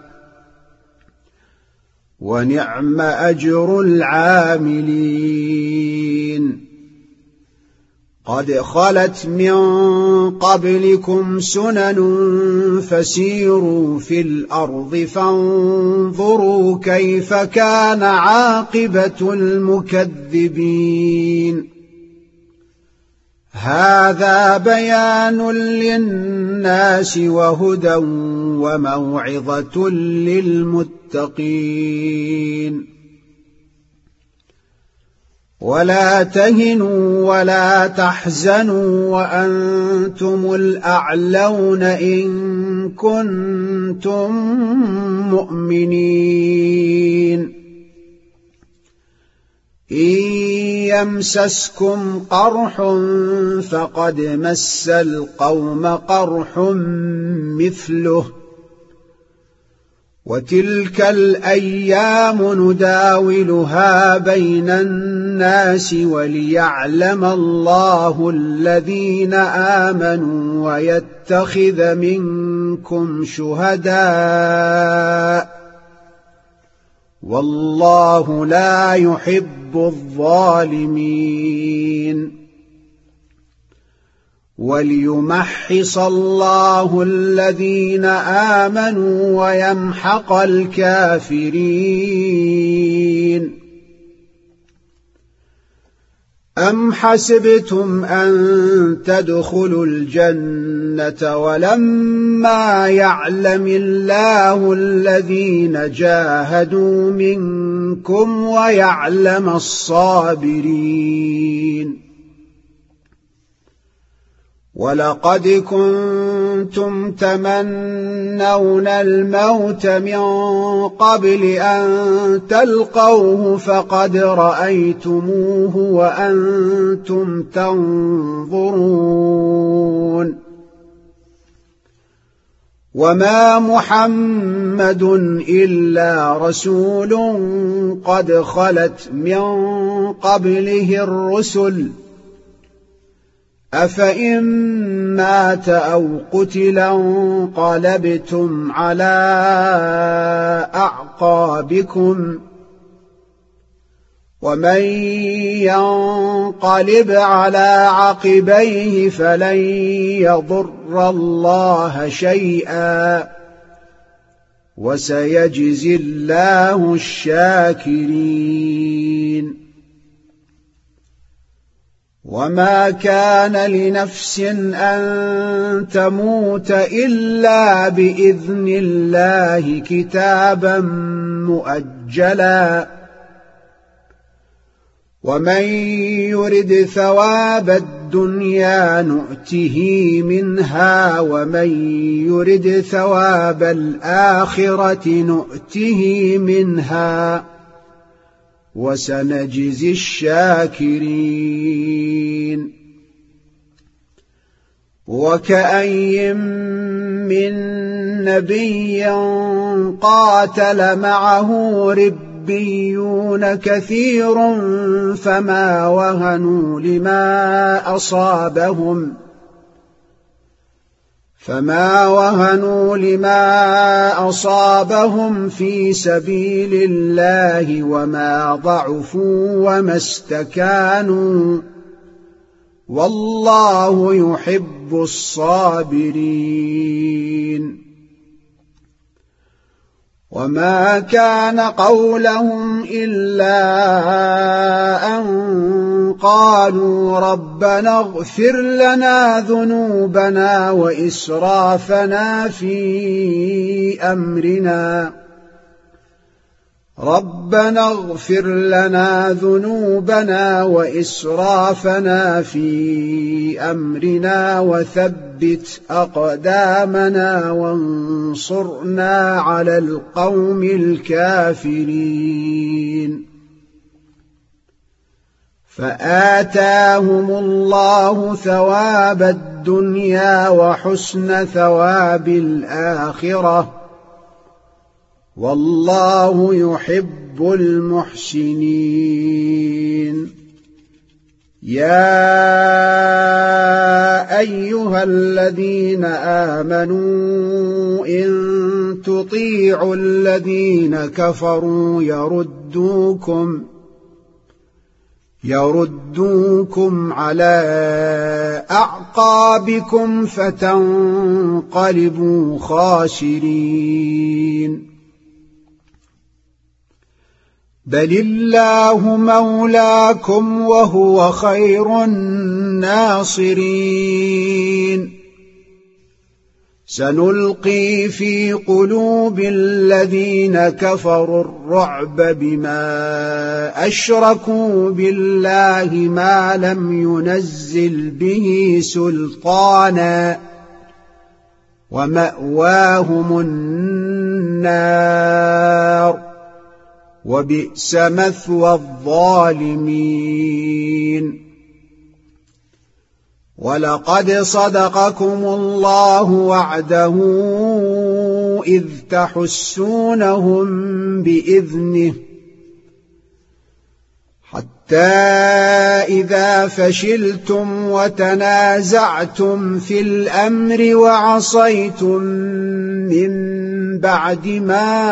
ونعم أجر العاملين قد خلت من قبلكم سنن فسيروا في الأرض فانظروا كيف كان عاقبة المكذبين هذا بيان للناس وهدى وموعظة للمتقين ولا تهنوا ولا تحزنوا وأنتم الأعلون إن كنتم مؤمنين إن يمسسكم قرح فقد مس القوم قرح مثله وتلك الأيام نداولها بين الناس وليعلم الله الذين آمنوا ويتخذ منكم شهداء والله لا يحب الظالمين وليمحص الله الذين آمنوا ويمحق الكافرين أم حسبتم أن تدخلوا الجنة ولما يعلم الله الذين جاهدوا منكم ويعلم الصابرين ولقد كنتم تمنون الموت من قبل أن تلقوه فقد رأيتموه وأنتم تنظرون وما محمد إلا رسول قد خلت من قبله الرسل أفإن مات أو قتلا انقلبتم على أعقابكم ومن ينقلب على عقبيه فلن يضر الله شيئا وسيجزي الله الشاكرين وما كان لنفس أن تموت إلا بإذن الله كتابا مؤجلا ومن يرد ثواب الدنيا نؤته منها ومن يرد ثواب الآخرة نؤته منها وسنجزي الشاكرين وكأي من نبي قاتل معه ربيون كثير فما وهنوا لما أصابهم فما وهنوا لما أصابهم في سبيل الله وما ضعفوا وما استكانوا والله يحب الصابرين وما كان قولهم إلا أن قالوا ربنا اغفر لنا ذنوبنا وإسرافنا في أمرنا ربنا اغفر لنا ذنوبنا وإسرافنا في أمرنا وثبت أقدامنا وانصرنا على القوم الكافرين فآتاهم الله ثواب الدنيا وحسن ثواب الآخرة والله يحب المحسنين يا أيها الذين آمنوا إن تطيعوا الذين كفروا يردوكم يردوكم على أعقابكم فتنقلبوا خاسرين بل الله مولاكم وهو خير الناصرين سنلقي في قلوب الذين كفروا الرعب بما أشركوا بالله ما لم ينزل به سلطانا ومأواهم النار وبئس مثوى الظالمين ولقد صدقكم الله وعده إذ تحسونهم بإذنه حتى إذا فشلتم وتنازعتم في الأمر وعصيتم من بعد ما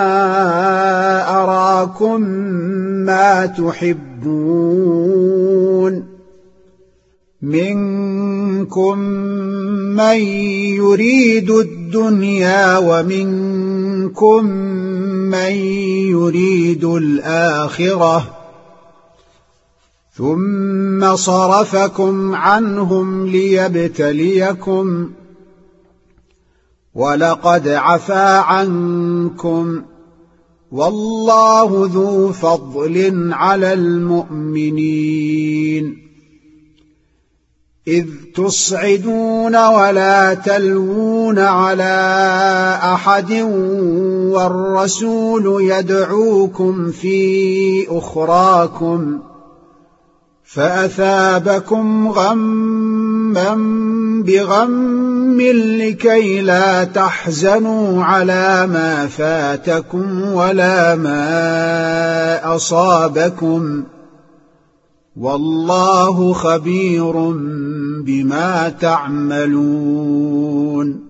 أراكم ما تحبون منكم من يريد الدنيا ومنكم من يريد الآخرة ثم صرفكم عنهم ليبتليكم ولقد عفا عنكم والله ذو فضل على المؤمنين إذ تصعدون ولا تلوون على أحد والرسول يدعوكم في أخراكم فأثابكم غما بغم لكي لا تحزنوا على ما فاتكم ولا ما أصابكم والله خبير بما تعملون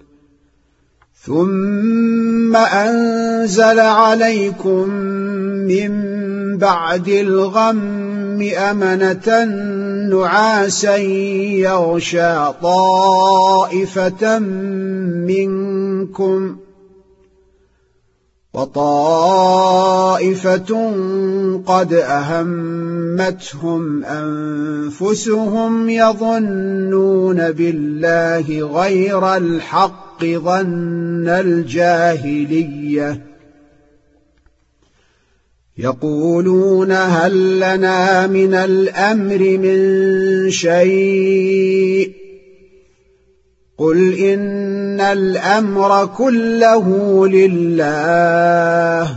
ثم أنزل عليكم من بعد الغم أمنة نعاسا يغشى طائفة منكم وطائفة قد أهمتهم أنفسهم يظنون بالله غير الحق ظن الجاهلية يقولون هل لنا من الأمر من شيء قل إن الأمر كله لله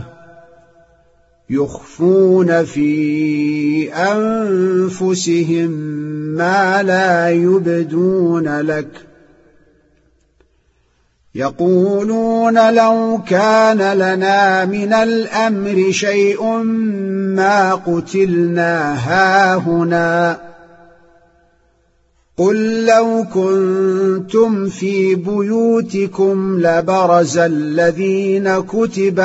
يخفون في أنفسهم ما لا يبدون لك يقولون لو كان لنا من الأمر شيء ما قتلنا هاهنا قل لو كنتم في بيوتكم لبرز الذين كتب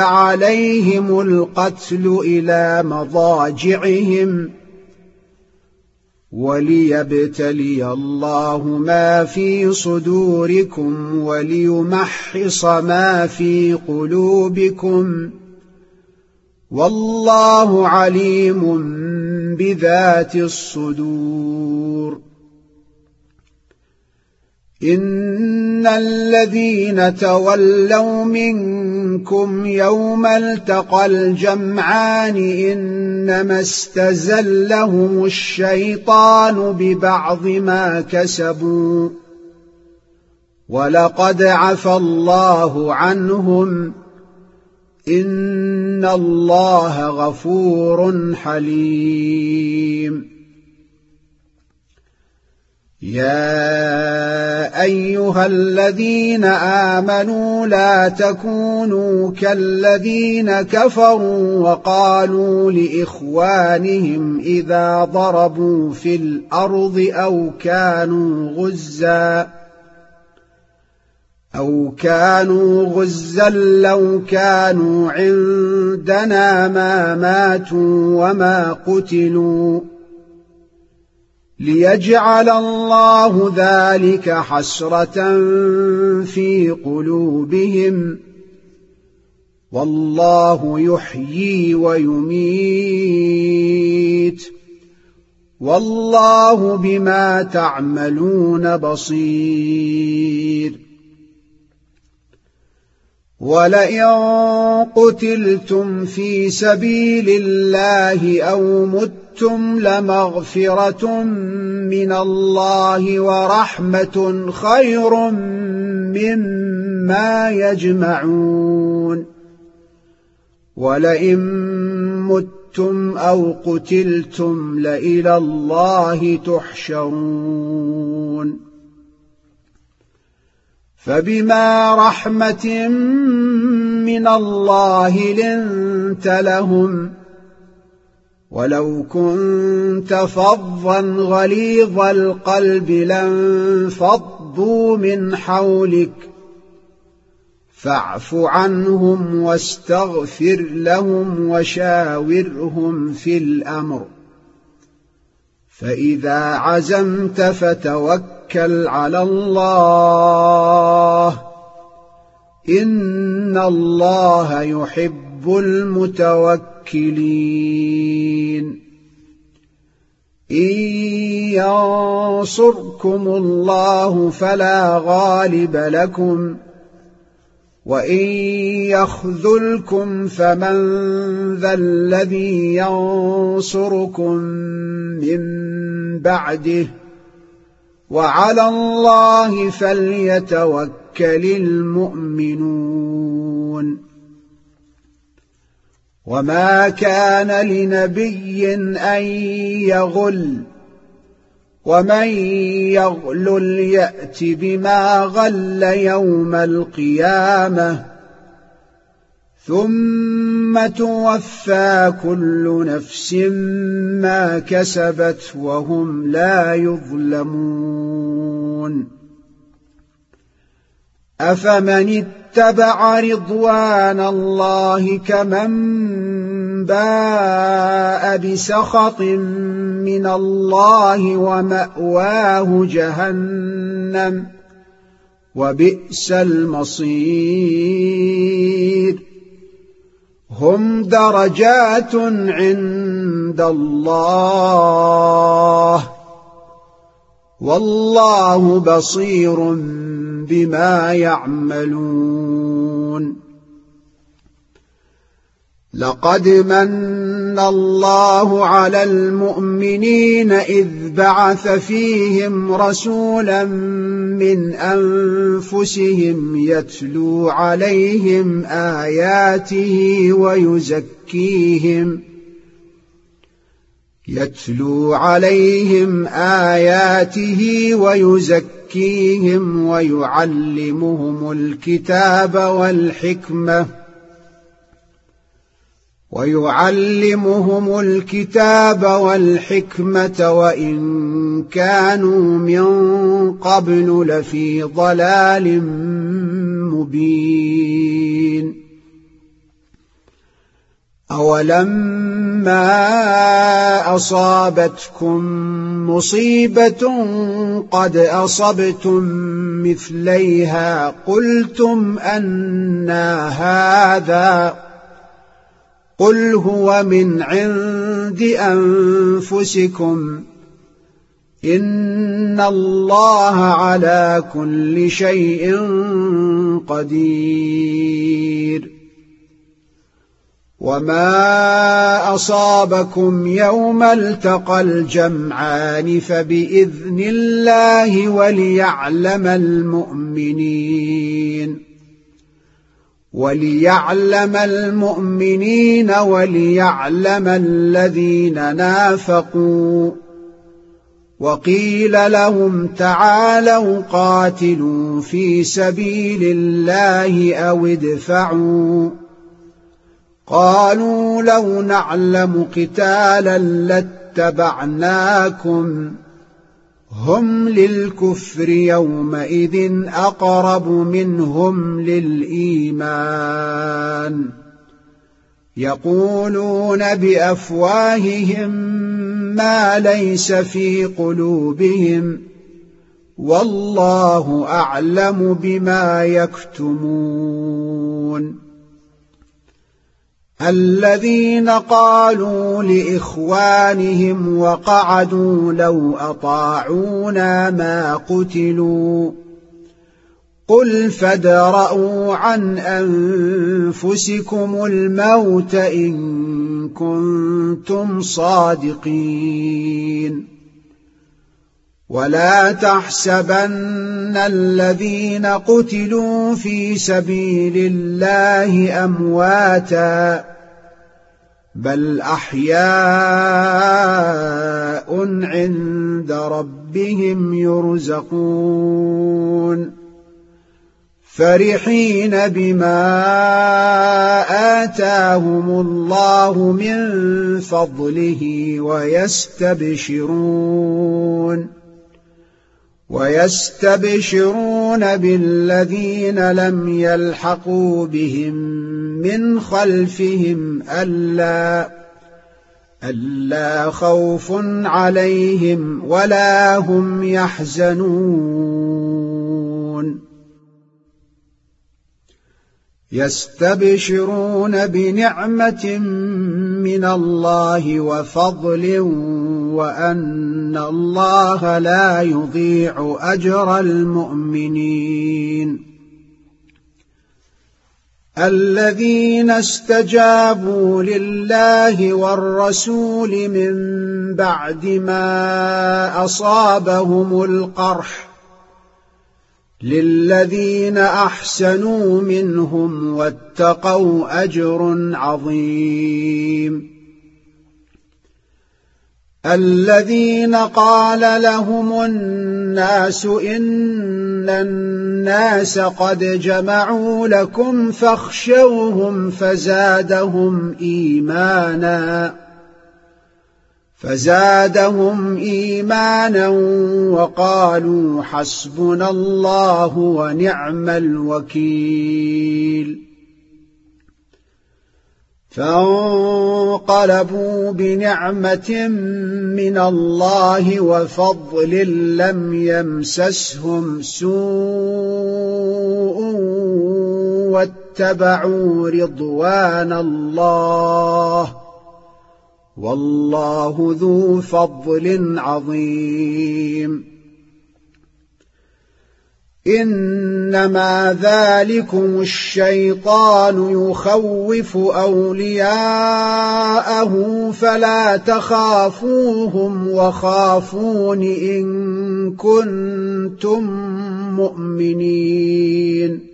عليهم القتل إلى مضاجعهم وليبتلي الله ما في صدوركم وليمحص ما في قلوبكم والله عليم بذات الصدور. إن الذين تولوا منكم يوم التقى الجمعان إنما استزلهم الشيطان ببعض ما كسبوا ولقد عفى الله عنهم إن الله غفور حليم. يا أيها الذين آمنوا لا تكونوا كالذين كفروا وقالوا لإخوانهم إذا ضربوا في الأرض أو كانوا غزا أو كانوا غزا لو كانوا عندنا ما ماتوا وما قتلوا ليجعل الله ذلك حسرة في قلوبهم والله يحيي ويميت والله بما تعملون بصير. ولئن قتلتم في سبيل الله أو متم لمغفرة من الله ورحمة خير مما يجمعون. ولئن متم أو قتلتم لإلى الله تحشرون. فبما رحمة من الله لنت لهم ولو كنت فظا غليظ القلب لانفضوا من حولك فاعف عنهم واستغفر لهم وشاورهم في الأمر فإذا عزمت فتوكل على الله إن الله يحب المتوكلين. إن ينصركم الله فلا غالب لكم وإن يخذلكم فمن ذا الذي ينصركم من بعده وعلى الله فليتوكل المؤمنون. وما كان لنبي أن يغل ومن يغلل يأت بما غل يوم القيامة ثم توفى كل نفس ما كسبت وهم لا يظلمون. أفمن اتبع رضوان الله كمن باء بسخط من الله ومأواه جهنم وبئس المصير. هم درجات عند الله والله بصير بما يعملون. لقد من الله على المؤمنين إذ بعث فيهم رسولا من أنفسهم يتلو عليهم آياته ويزكيهم يتلو عليهم آياته ويزكيهم ويعلمهم الكتاب والحكمة ويعلمهم الكتاب والحكمة وإن كانوا من قبل لفي ضلال مبين. أولما أصابتكم مصيبة قد أصبتم مثليها قلتم أنى هذا قل هو من عند أنفسكم إن الله على كل شيء قدير وما أصابكم يوم التقى الجمعان فبإذن الله وليعلم المؤمنين وليعلم المؤمنين وليعلم الذين نافقوا وقيل لهم تعالوا قاتلوا في سبيل الله أو ادفعوا قالوا لو نعلم قتالا لاتبعناكم هم للكفر يومئذ أقرب منهم للإيمان يقولون بأفواههم ما ليس في قلوبهم والله أعلم بما يكتمون الذين قالوا لإخوانهم وقعدوا لو أطاعونا ما قتلوا قل فادرءوا عن أنفسكم الموت إن كنتم صادقين ولا تحسبن الذين قتلوا في سبيل الله أمواتا بل أحياء عند ربهم يرزقون فرحين بما آتاهم الله من فضله ويستبشرون ويستبشرون بالذين لم يلحقوا بهم من خلفهم ألا ألا خوف عليهم ولا هم يحزنون يستبشرون بنعمة من الله وفضل وأن الله لا يضيع أجر المؤمنين الذين استجابوا لله والرسول من بعد ما أصابهم القرح للذين أحسنوا منهم واتقوا أجر عظيم الذين قال لهم الناس إن الناس قد جمعوا لكم فاخشوهم فزادهم إيمانا فزادهم إيمانا وقالوا حسبنا الله ونعم الوكيل فانقلبوا بنعمة من الله وفضل لم يمسسهم سوء واتبعوا رضوان الله والله ذو فضل عظيم إنما ذلكم الشيطان يخوف أولياءه فلا تخافوهم وخافون إن كنتم مؤمنين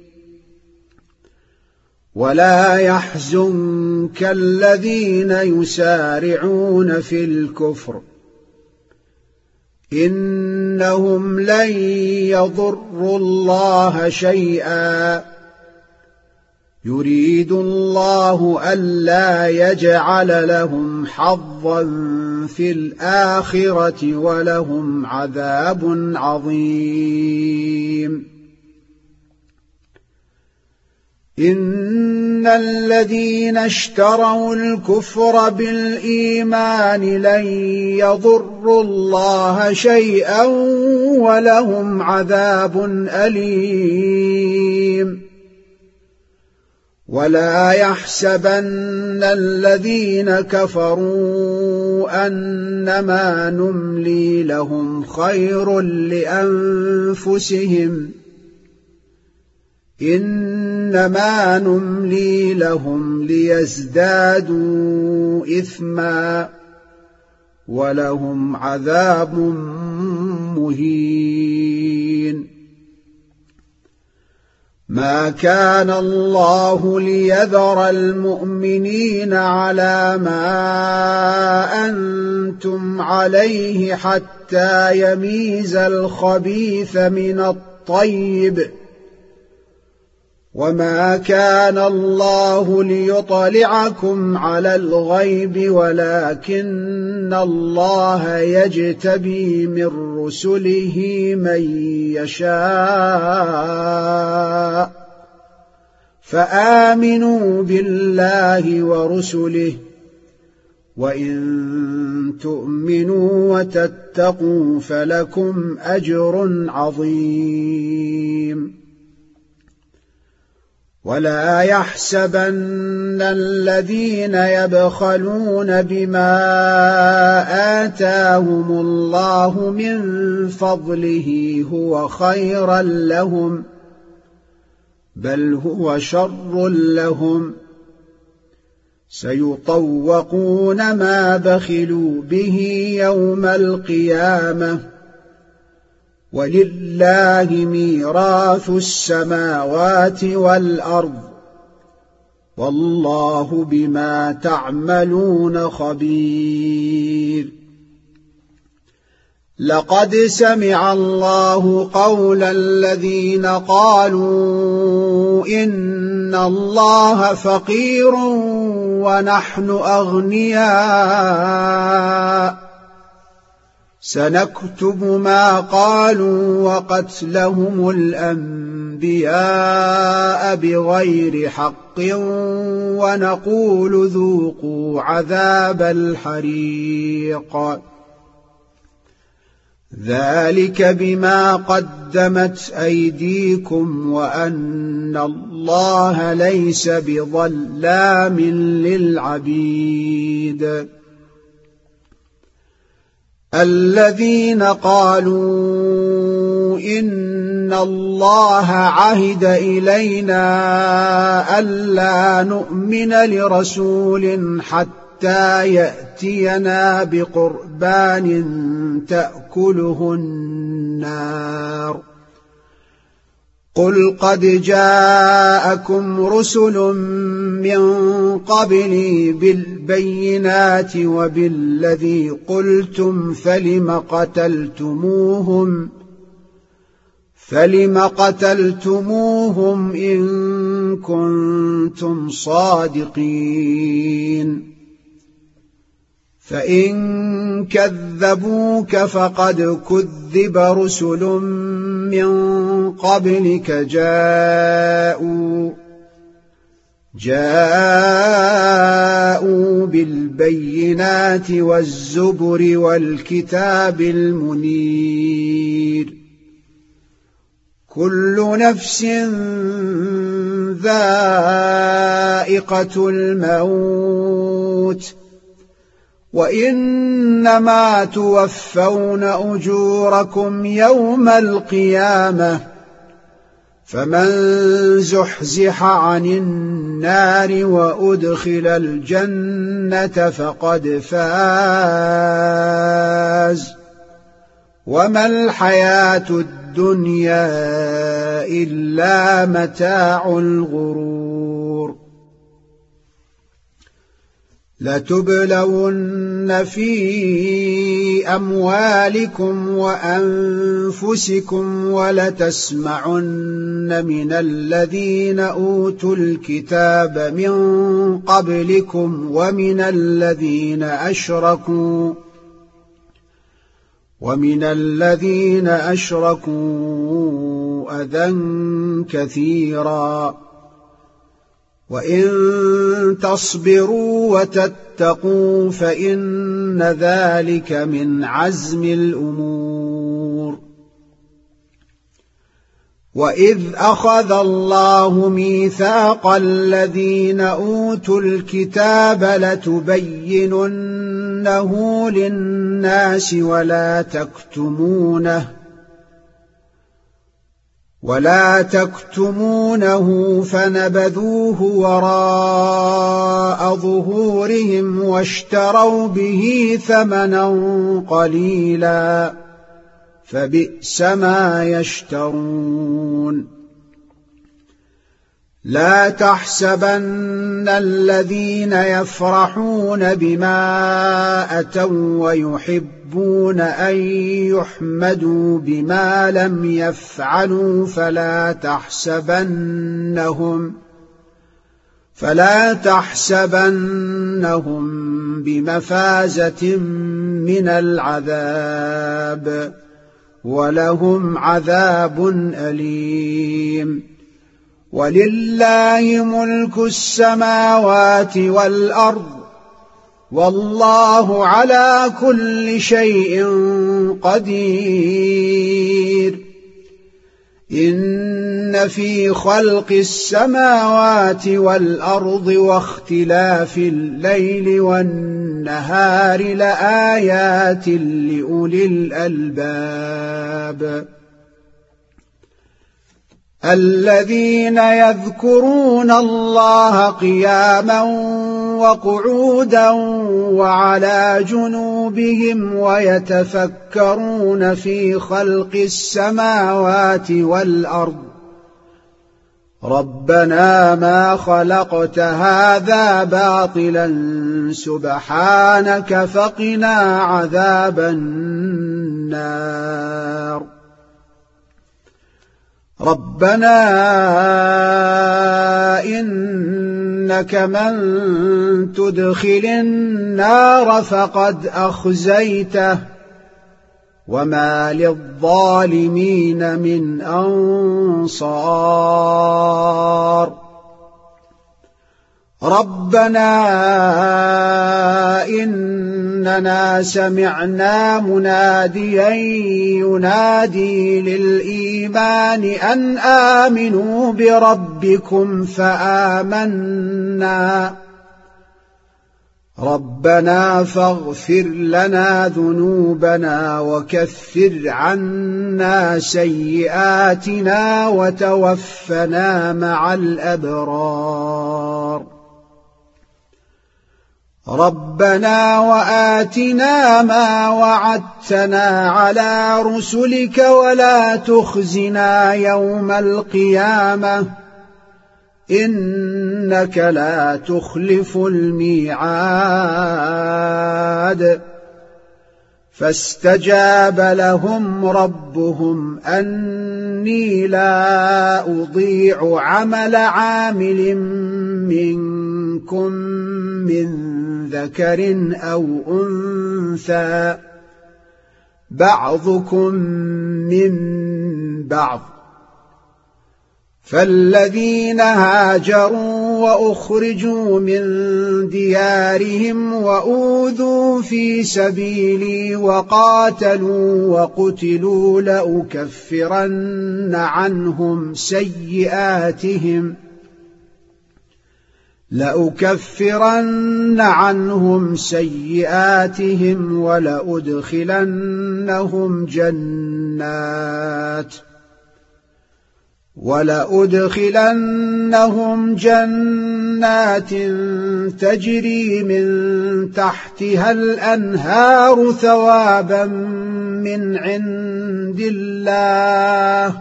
ولا يحزنك الذين يسارعون في الكفر إنهم لن يضروا الله شيئا يريد الله ألا يجعل لهم حظا في الآخرة ولهم عذاب عظيم إن الذين اشتروا الكفر بالإيمان لن يضروا الله شيئا ولهم عذاب أليم ولا يحسبن الذين كفروا أنما نملي لهم خير لأنفسهم إنما نملي لهم ليزدادوا إثما ولهم عذاب مهين ما كان الله ليذر المؤمنين على ما أنتم عليه حتى يميز الخبيث من الطيب وما كان الله ليطلعكم على الغيب ولكن الله يجتبي من رسله من يشاء فآمنوا بالله ورسله وإن تؤمنوا وتتقوا فلكم أجر عظيم ولا يحسبن الذين يبخلون بما آتاهم الله من فضله هو خيرا لهم بل هو شر لهم سيطوقون ما بخلوا به يوم القيامة ولله ميراث السماوات والأرض والله بما تعملون خبير لقد سمع الله قول الذين قالوا إن الله فقير ونحن أغنياء سنكتب ما قالوا وقتلهم الأنبياء بغير حق ونقول ذوقوا عذاب الحريق ذلك بما قدمت أيديكم وأن الله ليس بظلام للعبيد الذين قالوا إن الله عهد إلينا ألا نؤمن لرسول حتى يأتينا بقربان تأكله النار قل قد جاءكم رسل من قبلي بالبينات وبالذي قلتم فلم قتلتموهم فلم قتلتموهم إن كنتم صادقين فإن كذبوك فقد كذب رسل من قبلك جاءوا جاءوا بالبينات والزبر والكتاب المنير كل نفس ذائقة الموت وإنما توفون أجوركم يوم القيامة فمن زحزح عن النار وأدخل الجنة فقد فاز وما الحياة الدنيا إلا متاع الغرور لتبلون في أموالكم وأنفسكم ولتسمعن من الذين أوتوا الكتاب من قبلكم ومن الذين أشركوا ومن الذين أشركوا أذى كثيرا وإن تصبروا وتتقوا فإن ذلك من عزم الأمور. وإذ أخذ الله ميثاق الذين أوتوا الكتاب لتبيننه للناس ولا تكتمونه ولا تكتمونه فنبذوه وراء ظهورهم واشتروا به ثمنا قليلا فبئس ما يشترون. لا تحسبن الذين يفرحون بما أتوا ويحبون أن يحمدوا بما لم يفعلوا فلا تحسبنهم فلا تحسبنهم بمفازة من العذاب ولهم عذاب أليم. ولله ملك السماوات والأرض والله على كل شيء قدير. إن في خلق السماوات والأرض واختلاف الليل والنهار لآيات لأولي الألباب الذين يذكرون الله قياما وقعودا وعلى جنوبهم ويتفكرون في خلق السماوات والأرض ربنا ما خلقت هذا باطلا سبحانك فقنا عذاب النار. ربنا إنك من تدخل النار فقد أخزيته وما للظالمين من أنصار. ربنا إننا سمعنا مناديا ينادي للإيمان أن آمنوا بربكم فآمنا ربنا فاغفر لنا ذنوبنا وكفر عنا سيئاتنا وتوفنا مع الأبرار. ربنا وآتنا ما وعدتنا على رسلك ولا تخزنا يوم القيامة إنك لا تخلف الميعاد. فاستجاب لهم ربهم أني لا أضيع عمل عامل منكم من ذكر أو أنثى بعضكم من بعض. فالذين هاجروا وأخرجوا من ديارهم وأوذوا في سبيلي وقاتلوا وقتلوا لأكفرن عنهم سيئاتهم لأكفرن عنهم سيئاتهم ولأدخلنهم جنات ولأدخلنهم جنات تجري من تحتها الأنهار ثوابا من عند الله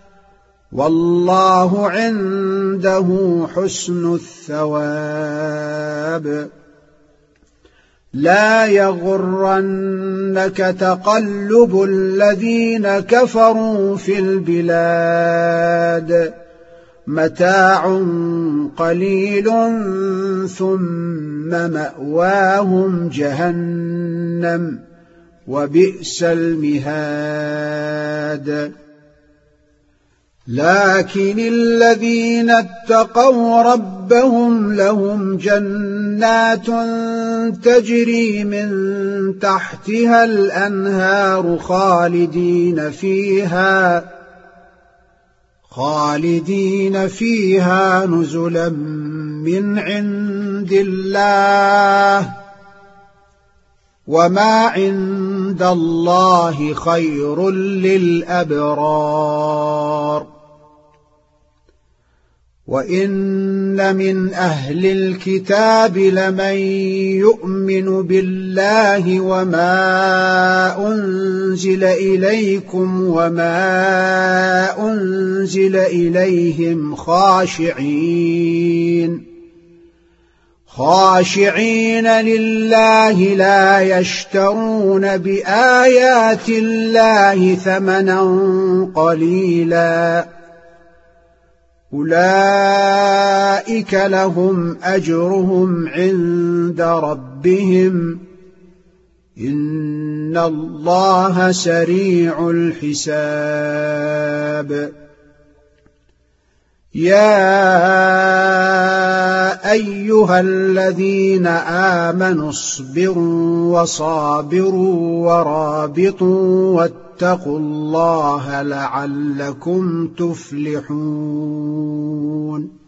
والله عنده حسن الثواب. لا يغرنك تقلب الذين كفروا في البلاد متاع قليل ثم مأواهم جهنم وبئس المهاد. لكن الذين اتقوا ربهم لهم جنات تجري من تحتها الأنهار خالدين فيها خالدين فيها نزلا من عند الله وما عند الله خير للأبرار. وإن من أهل الكتاب لمن يؤمن بالله وما أنزل إليكم وما أنزل إليهم خاشعين خاشعين لله لا يشترون بآيات الله ثمنا قليلا أولئك لهم أجرهم عند ربهم إن الله سريع الحساب. يا أيها الذين آمنوا اصبروا وصابروا ورابطوا واتقوا الله لعلكم تفلحون.